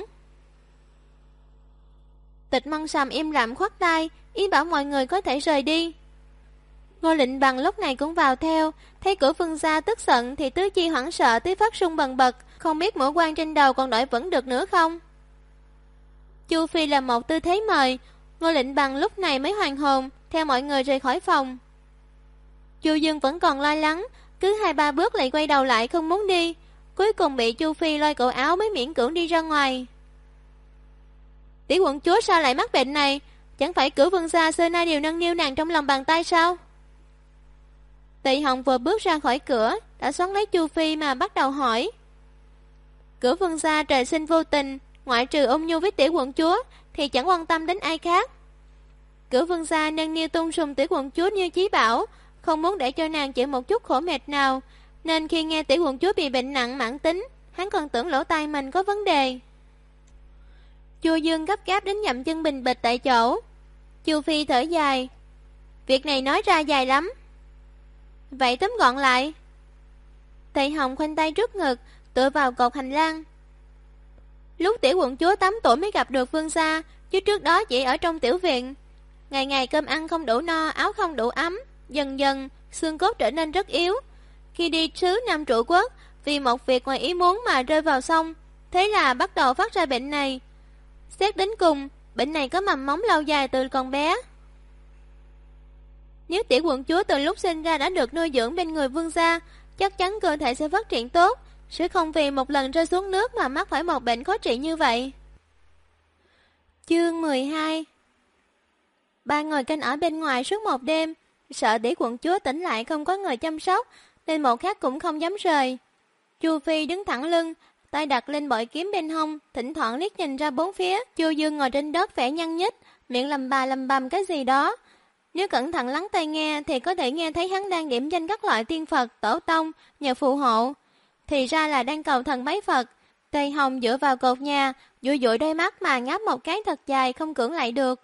Tịch Mân Sầm im lặng khoát tay, ý bảo mọi người có thể rời đi. Ngô Lệnh Bằng lúc này cũng vào theo, thấy Cửu vương gia tức giận thì tứ chi hoảng sợ tới phát run bần bật, không biết mũi quan trên đầu còn đổi vẫn được nữa không. Chu Phi làm một tư thế mời, Ngô Lệnh Bằng lúc này mới hoàn hồn, theo mọi người rời khỏi phòng. Chu Dương vẫn còn lo lắng, cứ 2-3 bước lại quay đầu lại không muốn đi, cuối cùng bị Chu Phi lôi cổ áo mới miễn cưỡng đi ra ngoài. Tiểu quận chúa sao lại mắc bệnh này? Chẳng phải Cửu vương gia xưa nay đều nâng niu nàng trong lòng bàn tay sao? Tỳ Hồng vừa bước ra khỏi cửa, đã xoắn lấy Chu Phi mà bắt đầu hỏi. Cửu vương gia trời sinh vô tình, ngoại trừ ôn nhu với tiểu quận chúa thì chẳng quan tâm đến ai khác. Cửu vương gia nâng niu tôn sùng tiểu quận chúa như chí bảo, không muốn để cho nàng chịu một chút khổ mệt nào, nên khi nghe tiểu quận chúa bị bệnh nặng mãn tính, hắn còn tưởng lỗ tai mình có vấn đề. Chu Dương gấp gáp đến dậm chân bình bịch tại chỗ. Chu Phi thở dài. Việc này nói ra dài lắm. Vậy tóm gọn lại. Tây Hồng khoanh tay trước ngực, tựa vào cột hành lang. Lúc tiểu quận chúa 8 tuổi mới gặp được vương gia, chứ trước đó chỉ ở trong tiểu viện. Ngày ngày cơm ăn không đủ no, áo không đủ ấm, dần dần xương cốt trở nên rất yếu. Khi đi sứ Nam Trụ Quốc, vì một việc ngoài ý muốn mà rơi vào sông, thế là bắt đầu phát ra bệnh này. Xét đến cùng, bệnh này có mầm móng lâu dài từ còn bé. Nếu tiểu quận chúa từ lúc sinh ra đã được nuôi dưỡng bên người vương gia, chắc chắn cơ thể sẽ phát triển tốt, sẽ không vì một lần rơi xuống nước mà mắc phải một bệnh khó trị như vậy. Chương 12. Ba ngồi canh ở bên ngoài suốt một đêm, sợ tiểu quận chúa tỉnh lại không có người chăm sóc, nên một khắc cũng không dám rời. Chu Phi đứng thẳng lưng, tay đặt lên bội kiếm bên hông, thỉnh thoảng liếc nhìn ra bốn phía. Chu Dương ngồi trên đất vẻ nhăn nhích, miệng lầm bầm cái gì đó. Nếu cẩn thận lắng tai nghe thì có thể nghe thấy hắn đang điểm danh các loại tiên Phật, tổ tông, nhờ phù hộ. Thì ra là đang cầu thần bái Phật. Tây Hồng dựa vào cột nhà, dụi dụi đôi mắt mà ngáp một cái thật dài không cưỡng lại được.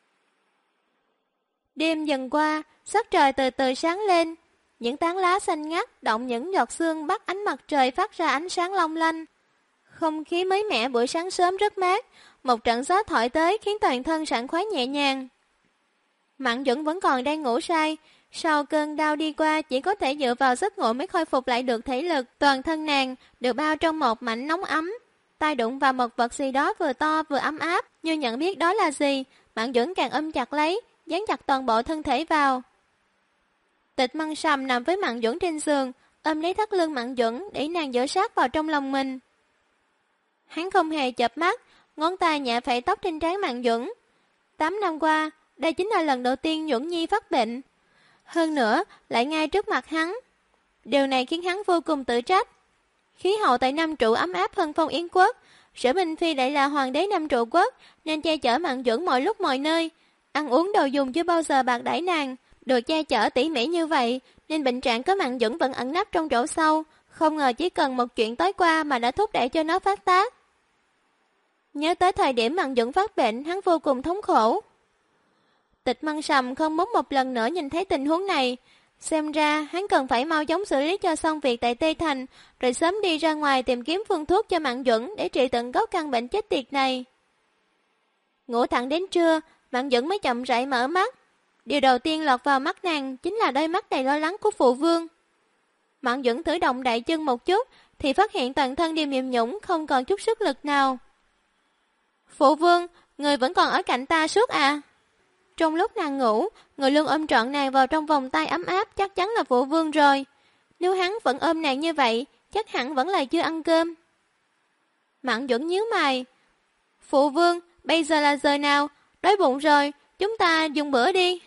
Đêm dần qua, sắc trời từ từ sáng lên. Những tán lá xanh ngắt động những giọt sương bắt ánh mặt trời phát ra ánh sáng long lanh. Không khí mới mẻ buổi sáng sớm rất mát, một trận gió thổi tới khiến toàn thân sảng khoái nhẹ nhàng. Mạn Duẩn vẫn còn đang ngủ say, sau cơn đau đi qua chỉ có thể dựa vào giấc ngủ mới khôi phục lại được thể lực. Toàn thân nàng được bao trong một mảnh nóng ấm, tay đụng vào một vật gì đó vừa to vừa ấm áp, như nhận biết đó là gì, Mạn Duẩn càng ôm chặt lấy, dán chặt toàn bộ thân thể vào. Tịch Mân Sầm nằm với Mạn Duẩn trên giường, ôm lấy thắt lưng Mạn Duẩn để nàng dựa sát vào trong lòng mình. Hắn không hề chợp mắt, ngón tay nhẹ phẩy tóc trên trán Mạn Duẩn. 8 năm qua, đây chính là lần đầu tiên Duẩn Nhi phát bệnh. Hơn nữa, lại ngay trước mặt hắn. Điều này khiến hắn vô cùng tự trách. Khí hậu tại Nam Trụ ấm áp hơn Phong Yến Quốc. Sở Minh Phi lại là hoàng đế Nam Trụ Quốc, nên che chở Mạn Duẩn mọi lúc mọi nơi. Ăn uống đồ dùng chưa bao giờ bạc đãi nàng. Được che chở tỉ mỉ như vậy, nên bệnh trạng của Mạn Duẩn vẫn ẩn nấp trong chỗ sâu. Không ngờ chỉ cần một chuyện tối qua mà đã thúc đẩy cho nó phát tác. Nhớ tới thời điểm Mạn Duẩn phát bệnh, hắn vô cùng thống khổ. Tịch Mân Sầm không muốn một lần nữa nhìn thấy tình huống này. Xem ra hắn cần phải mau chóng xử lý cho xong việc tại Tây Thành, rồi sớm đi ra ngoài tìm kiếm phương thuốc cho Mạn Duẩn để trị tận gốc căn bệnh chết tiệt này. Ngủ thẳng đến trưa, Mạn Duẩn mới chậm rãi mở mắt. Điều đầu tiên lọt vào mắt nàng chính là đôi mắt đầy lo lắng của phụ vương. Mạn Duẩn thử động đại chân một chút thì phát hiện toàn thân đều mềm nhũn, không còn chút sức lực nào. Phụ vương, người vẫn còn ở cạnh ta suốt à? Trong lúc nàng ngủ, người luôn ôm trọn nàng vào trong vòng tay ấm áp chắc chắn là phụ vương rồi. Nếu hắn vẫn ôm nàng như vậy, chắc hẳn vẫn là chưa ăn cơm. Mạn Duẩn nhíu mày. Phụ vương, bây giờ là giờ nào? Đói bụng rồi, chúng ta dùng bữa đi.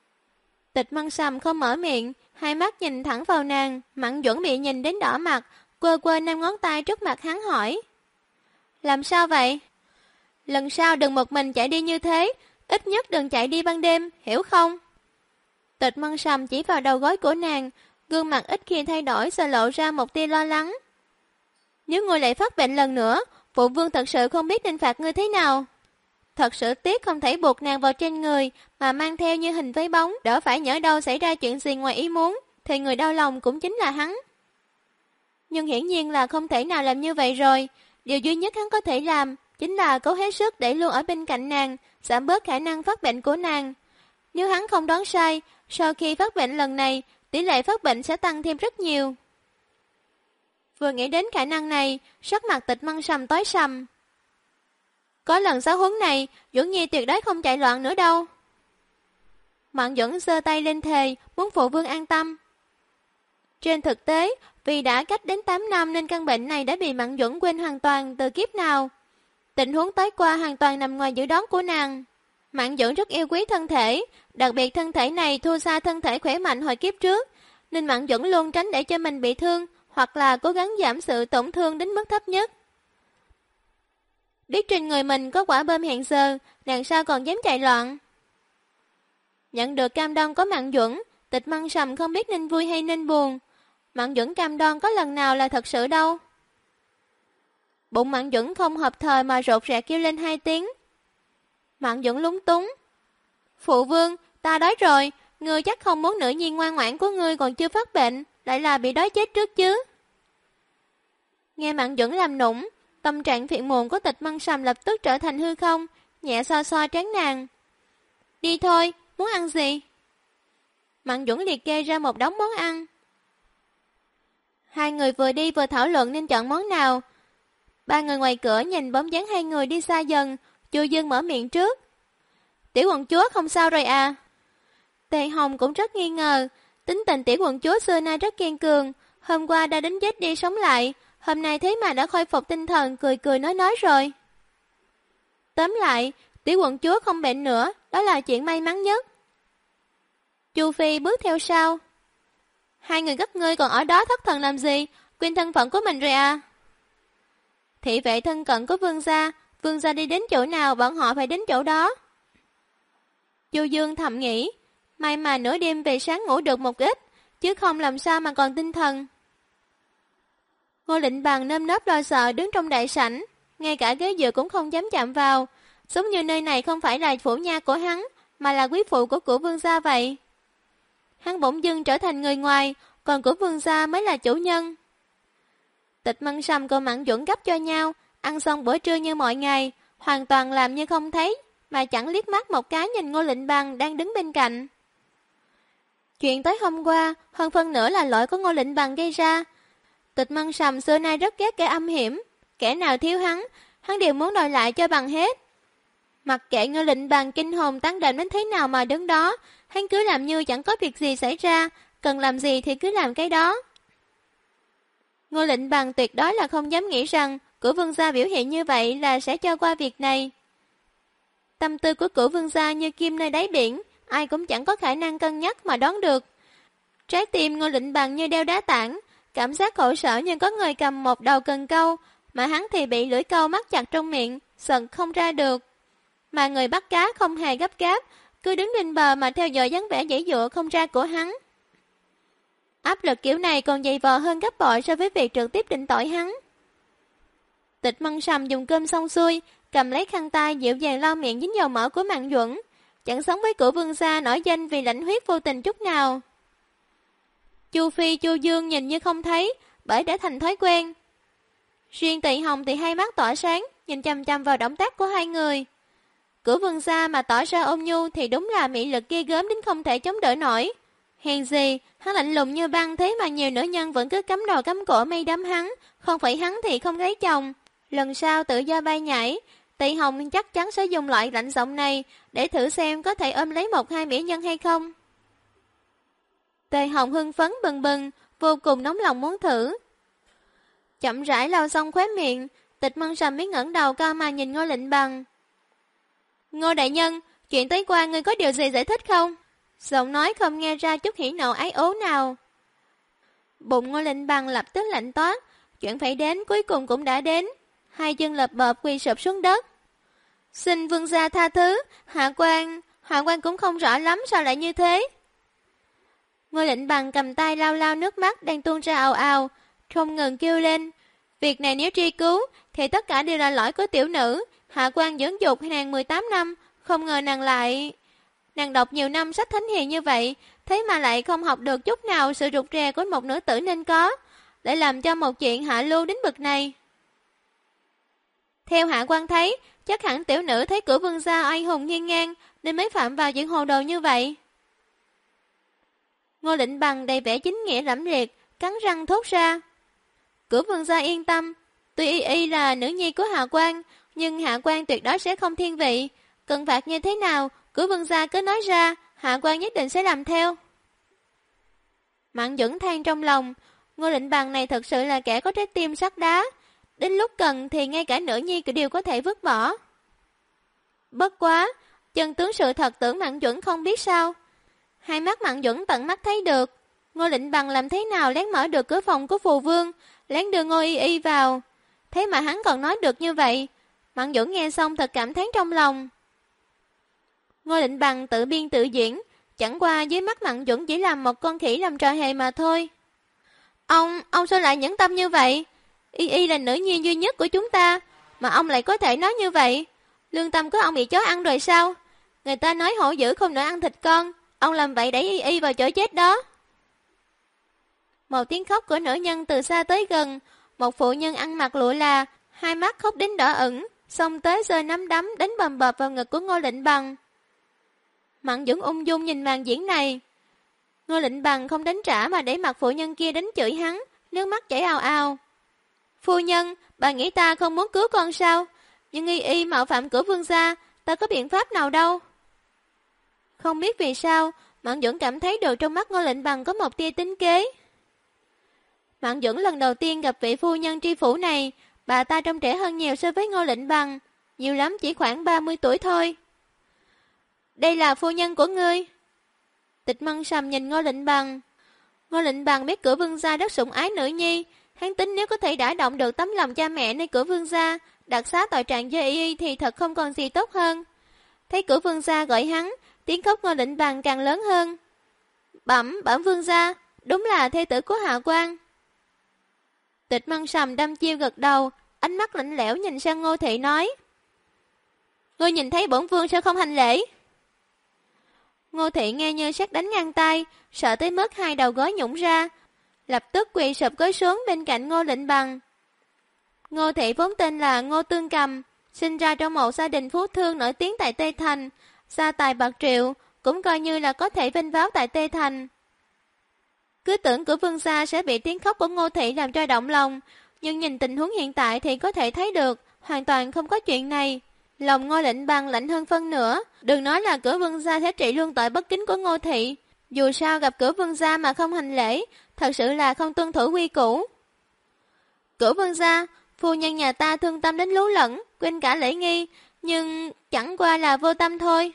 Tịch Mân Sầm không mở miệng, hai mắt nhìn thẳng vào nàng. Mạn Duẩn bị nhìn đến đỏ mặt, quơ quơ 5 ngón tay trước mặt hắn hỏi. Làm sao vậy? Lần sau đừng một mình chạy đi như thế, ít nhất đừng chạy đi ban đêm, hiểu không? Tịch Mân Sầm chỉ vào đầu gối của nàng, gương mặt ít khi thay đổi rồi lộ ra một tia lo lắng. Nếu ngươi lại phát bệnh lần nữa, phụ vương thật sự không biết nên phạt ngươi thế nào. Thật sự tiếc không thể buộc nàng vào trên người, mà mang theo như hình với bóng, đỡ phải nhỡ đâu xảy ra chuyện gì ngoài ý muốn, thì người đau lòng cũng chính là hắn. Nhưng hiển nhiên là không thể nào làm như vậy rồi, điều duy nhất hắn có thể làm chính là cố hết sức để luôn ở bên cạnh nàng, giảm bớt khả năng phát bệnh của nàng. Nếu hắn không đoán sai, sau khi phát bệnh lần này, tỷ lệ phát bệnh sẽ tăng thêm rất nhiều. Vừa nghĩ đến khả năng này, sắc mặt Tịch Mân Sầm tối sầm. Có lần giáo huấn này, Duẩn Nhi tuyệt đối không chạy loạn nữa đâu. Mạn Duẩn giơ tay lên thề, muốn phụ vương an tâm. Trên thực tế, vì đã cách đến 8 năm nên căn bệnh này đã bị Mạn Duẩn quên hoàn toàn từ kiếp nào. Tình huống tối qua hoàn toàn nằm ngoài dự đoán của nàng. Mạn Duẩn rất yêu quý thân thể, đặc biệt thân thể này thua xa thân thể khỏe mạnh hồi kiếp trước, nên Mạn Duẩn luôn tránh để cho mình bị thương, hoặc là cố gắng giảm sự tổn thương đến mức thấp nhất. Biết trên người mình có quả bom hẹn giờ, nàng sao còn dám chạy loạn. Nhận được cam đoan có Mạn Duẩn, Tịch Mân Sầm không biết nên vui hay nên buồn. Mạn Duẩn cam đoan có lần nào là thật sự đâu. Bụng Mạn Duẩn không hợp thời mà rột rạc kêu lên 2 tiếng. Mạn Duẩn lúng túng. Phụ vương, ta đói rồi, ngươi chắc không muốn nữ nhi ngoan ngoãn của ngươi còn chưa phát bệnh, lại là bị đói chết trước chứ. Nghe Mạn Duẩn làm nũng, tâm trạng phiền muộn của Tịch Mân Sầm lập tức trở thành hư không, nhẹ xoa xoa trán nàng. Đi thôi, muốn ăn gì? Mạn Duẩn liệt kê ra một đống món ăn. Hai người vừa đi vừa thảo luận nên chọn món nào. Ba người ngoài cửa nhìn bóng dáng hai người đi xa dần, Chu Dương mở miệng trước. Tiểu quận chúa không sao rồi à? Tề Hồng cũng rất nghi ngờ, tính tình tiểu quận chúa xưa nay rất kiên cường, hôm qua đã đến chết đi sống lại, hôm nay thế mà đã khôi phục tinh thần, cười cười nói rồi. Tóm lại, tiểu quận chúa không bệnh nữa, đó là chuyện may mắn nhất. Chu Phi bước theo sau. Hai người các ngươi còn ở đó thất thần làm gì, quên thân phận của mình rồi à? Thị vệ thân cận của vương gia đi đến chỗ nào bọn họ phải đến chỗ đó. Chu Dương thầm nghĩ, may mà nửa đêm về sáng ngủ được một ít, chứ không làm sao mà còn tinh thần. Ngô Lệnh Bằng nơm nớp lo sợ đứng trong đại sảnh, ngay cả ghế dựa cũng không dám chạm vào, giống như nơi này không phải là phủ nha của hắn, mà là quý phụ của vương gia vậy. Hắn bỗng dưng trở thành người ngoài, còn của vương gia mới là chủ nhân. Tịch Mân Sầm cùng Mạn Duẩn gấp cho nhau, ăn xong bữa trưa như mọi ngày, hoàn toàn làm như không thấy, mà chẳng liếc mắt một cái nhìn Ngô Lệnh Bằng đang đứng bên cạnh. Chuyện tới hôm qua, hơn phân nửa là lỗi của Ngô Lệnh Bằng gây ra. Tịch Mân Sầm xưa nay rất ghét kẻ âm hiểm, kẻ nào thiếu hắn đều muốn đòi lại cho bằng hết. Mặc kệ Ngô Lệnh Bằng kinh hồn tăng đệm đến thế nào mà đứng đó, hắn cứ làm như chẳng có việc gì xảy ra, cần làm gì thì cứ làm cái đó. Ngô Lệnh Bằng tuyệt đối là không dám nghĩ rằng Cửu vương gia biểu hiện như vậy là sẽ cho qua việc này. Tâm tư của Cửu vương gia như kim nơi đáy biển, ai cũng chẳng có khả năng cân nhắc mà đoán được. Trái tim Ngô Lệnh Bằng như đeo đá tảng, cảm giác khổ sở như có người cầm một đầu cần câu, mà hắn thì bị lưỡi câu mắc chặt trong miệng, sần không ra được. Mà người bắt cá không hề gấp gáp, cứ đứng bên bờ mà theo dõi dáng vẻ giãy giụa không ra của hắn. Áp lực kiểu này còn dày vò hơn gấp bội so với việc trực tiếp định tội hắn. Tịch Mân Sầm dùng cơm xong xuôi, cầm lấy khăn tay dịu dàng lau miệng dính dầu mỡ của Mạn Duẩn, chẳng sống với Cửu vương gia nổi danh vì lãnh huyết vô tình chút nào. Chu Phi, Chu Dương nhìn như không thấy, bởi đã thành thói quen. Riêng Tị Hồng thì hai mắt tỏa sáng, nhìn chăm chăm vào động tác của hai người. Cửu vương gia mà tỏ ra ôn nhu thì đúng là mỹ lực ghê gớm đến không thể chống đỡ nổi. Hèn gì, hắn lạnh lùng như băng thế mà nhiều nữ nhân vẫn cứ cắm đầu cắm cổ mây đắm hắn, không phải hắn thì không lấy chồng. Lần sau tự do bay nhảy, Tị Hồng chắc chắn sẽ dùng loại lạnh giọng này để thử xem có thể ôm lấy một hai mỹ nhân hay không. Tề Hồng hưng phấn bừng bừng, vô cùng nóng lòng muốn thử. Chậm rãi lau xong khóe miệng, Tịch Mân Sầm mới ngẩng đầu cao mà nhìn Ngô Lệnh Bằng. Ngô đại nhân, chuyện tới qua ngươi có điều gì giải thích không? Giọng nói không nghe ra chút hỉ nộ ái ố nào. Bụng Ngô Lệnh Bằng lập tức lạnh toát, Chuyện phải đến cuối cùng cũng đã đến. Hai chân lập bợp quỳ sụp xuống đất. Xin vương gia tha thứ, hạ quan cũng không rõ lắm sao lại như thế. Ngô Lĩnh Bằng cầm tay lau lau nước mắt đang tuôn ra ào ào, không ngừng kêu lên. Việc này nếu truy cứu, thì tất cả đều là lỗi của tiểu nữ. Hạ quan dưỡng dục nàng 18 năm, không ngờ nàng đọc nhiều năm sách thánh hiền như vậy, thế mà lại không học được chút nào sự rụt rè của một nữ tử nên có, lại làm cho một chuyện hạ lưu đến bực này. Theo hạ quan thấy, chắc hẳn tiểu nữ thấy cửa vương gia oai hùng hiên ngang, nên mới phạm vào chuyện hồ đồ như vậy. Ngô Lĩnh Bằng đầy vẻ chính nghĩa lẫm liệt, cắn răng thốt ra. Cửa vương gia yên tâm, tuy y là nữ nhi của hạ quan, nhưng hạ quan tuyệt đối sẽ không thiên vị. Cần phạt như thế nào, cửa vương gia cứ nói ra, hạ quan nhất định sẽ làm theo. Mạn Duẩn than trong lòng, Ngô Lĩnh Bằng này thật sự là kẻ có trái tim sắt đá. Đến lúc cần thì ngay cả nữ nhi đều có thể vứt bỏ. Bất quá, chân tướng sự thật tưởng Mạn Duẩn không biết sao. Hai mắt Mạn Duẩn tận mắt thấy được. Ngô Lĩnh Bằng làm thế nào lén mở được cửa phòng của phù vương, lén đưa Ngô Y vào. Thế mà hắn còn nói được như vậy. Mạn Duẩn nghe xong thật cảm thán trong lòng. Ngô Lĩnh Bằng tự biên tự diễn, chẳng qua dưới mắt Mạn Duẩn chỉ làm một con khỉ làm trò hề mà thôi. Ông sao lại nhẫn tâm như vậy? Y là nữ nhi duy nhất của chúng ta, mà ông lại có thể nói như vậy. Lương tâm của ông bị chó ăn rồi sao? Người ta nói hổ dữ không nỡ ăn thịt con, ông làm vậy đẩy Y vào chỗ chết đó. Một tiếng khóc của nữ nhân từ xa tới gần, một phụ nhân ăn mặc lụa là, hai mắt khóc đến đỏ ửng, xông tới giơ nắm đấm đánh bầm bập vào ngực của Ngô Lĩnh Bằng. Mạn Duẩn ung dung nhìn màn diễn này. Ngô Lĩnh Bằng không đánh trả mà để mặc phụ nhân kia đánh chửi hắn, nước mắt chảy ào ào. Phu nhân, bà nghĩ ta không muốn cứu con sao? Nhưng Y mạo phạm cửa vương gia, ta có biện pháp nào đâu? Không biết vì sao, Mạn Duẩn cảm thấy được trong mắt Ngô Lĩnh Bằng có một tia tính kế. Mạn Duẩn lần đầu tiên gặp vị phu nhân tri phủ này, bà ta trông trẻ hơn nhiều so với Ngô Lĩnh Bằng, nhiều lắm chỉ khoảng 30 tuổi thôi. Đây là phu nhân của ngươi. Tịch Mân Sầm nhìn Ngô Lĩnh Bằng. Ngô Lĩnh Bằng biết cửa vương gia rất sủng ái nữ nhi, hắn tính nếu có thể đả động được tấm lòng cha mẹ nơi cửa vương gia, đặc xá tội trạng cho Y thì thật không còn gì tốt hơn. Thấy cửa vương gia gọi hắn, tiếng khóc Ngô Lĩnh Bằng càng lớn hơn. Bẩm vương gia, đúng là thê tử của hạ quan. Tịch Mân Sầm đăm chiêu gật đầu, ánh mắt lạnh lẽo nhìn sang Ngô Thị nói. Ngươi nhìn thấy bổn vương sao không hành lễ? Ngô Thị nghe như sét đánh ngang tay, sợ tới mức hai đầu gối nhũn ra, lập tức quỳ sụp gối xuống bên cạnh Ngô Lĩnh Bằng. Ngô Thị vốn tên là Ngô Tương Cầm, sinh ra trong một gia đình phú thương nổi tiếng tại Tây Thành, gia tài bạc triệu, cũng coi như là có thể vinh váo tại Tây Thành. Cứ tưởng của vương gia sẽ bị tiếng khóc của Ngô Thị làm cho động lòng, nhưng nhìn tình huống hiện tại thì có thể thấy được, hoàn toàn không có chuyện này. Lòng Ngô Lĩnh Bằng lạnh hơn phân nửa, đừng nói là cửa vương gia sẽ trị luôn tội bất kính của Ngô Thị. Dù sao gặp cửa vương gia mà không hành lễ, thật sự là không tuân thủ quy củ. Cửa vương gia, phu nhân nhà ta thương tâm đến lú lẫn, quên cả lễ nghi, nhưng chẳng qua là vô tâm thôi.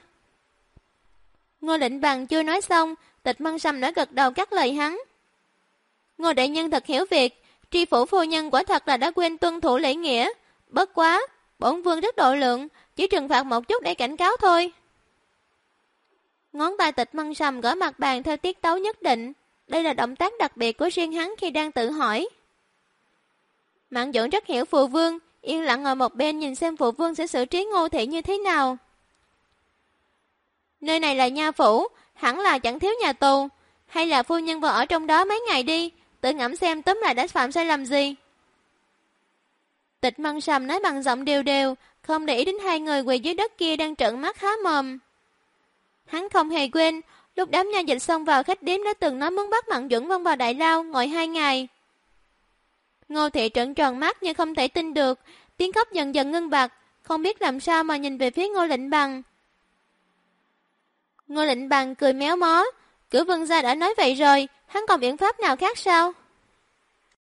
Ngô Lĩnh Bằng chưa nói xong, Tịch Mân Sầm đã gật đầu cắt lời hắn. Ngô đại nhân thật hiểu việc, tri phủ phu nhân quả thật là đã quên tuân thủ lễ nghĩa. Bất quá, bổn vương rất độ lượng, chỉ trừng phạt một chút để cảnh cáo thôi. Ngón tay Tịch Mân Sầm gõ mặt bàn theo tiết tấu nhất định. Đây là động tác đặc biệt của riêng hắn khi đang tự hỏi. Mạn Duẩn rất hiểu phụ vương, yên lặng ngồi một bên nhìn xem phụ vương sẽ xử trí Ngô Thị như thế nào. Nơi này là nha phủ, hẳn là chẳng thiếu nhà tù. Hay là phu nhân vào ở trong đó mấy ngày đi, tự ngẫm xem tóm lại đã phạm sai lầm gì. Tịch Mân Sầm nói bằng giọng đều đều, không để ý đến hai người quỳ dưới đất kia đang trợn mắt há mồm. Hắn không hề quên, lúc đám nha dịch xông vào khách điếm đã từng nói muốn bắt Mạn Duẩn vong vào đại lao ngồi 2 ngày. Ngô Thị trợn tròn mắt nhưng không thể tin được, tiếng khóc dần dần ngưng bặt, không biết làm sao mà nhìn về phía Ngô Lĩnh Bằng. Ngô Lĩnh Bằng cười méo mó, cửa vương gia đã nói vậy rồi, hắn còn biện pháp nào khác sao?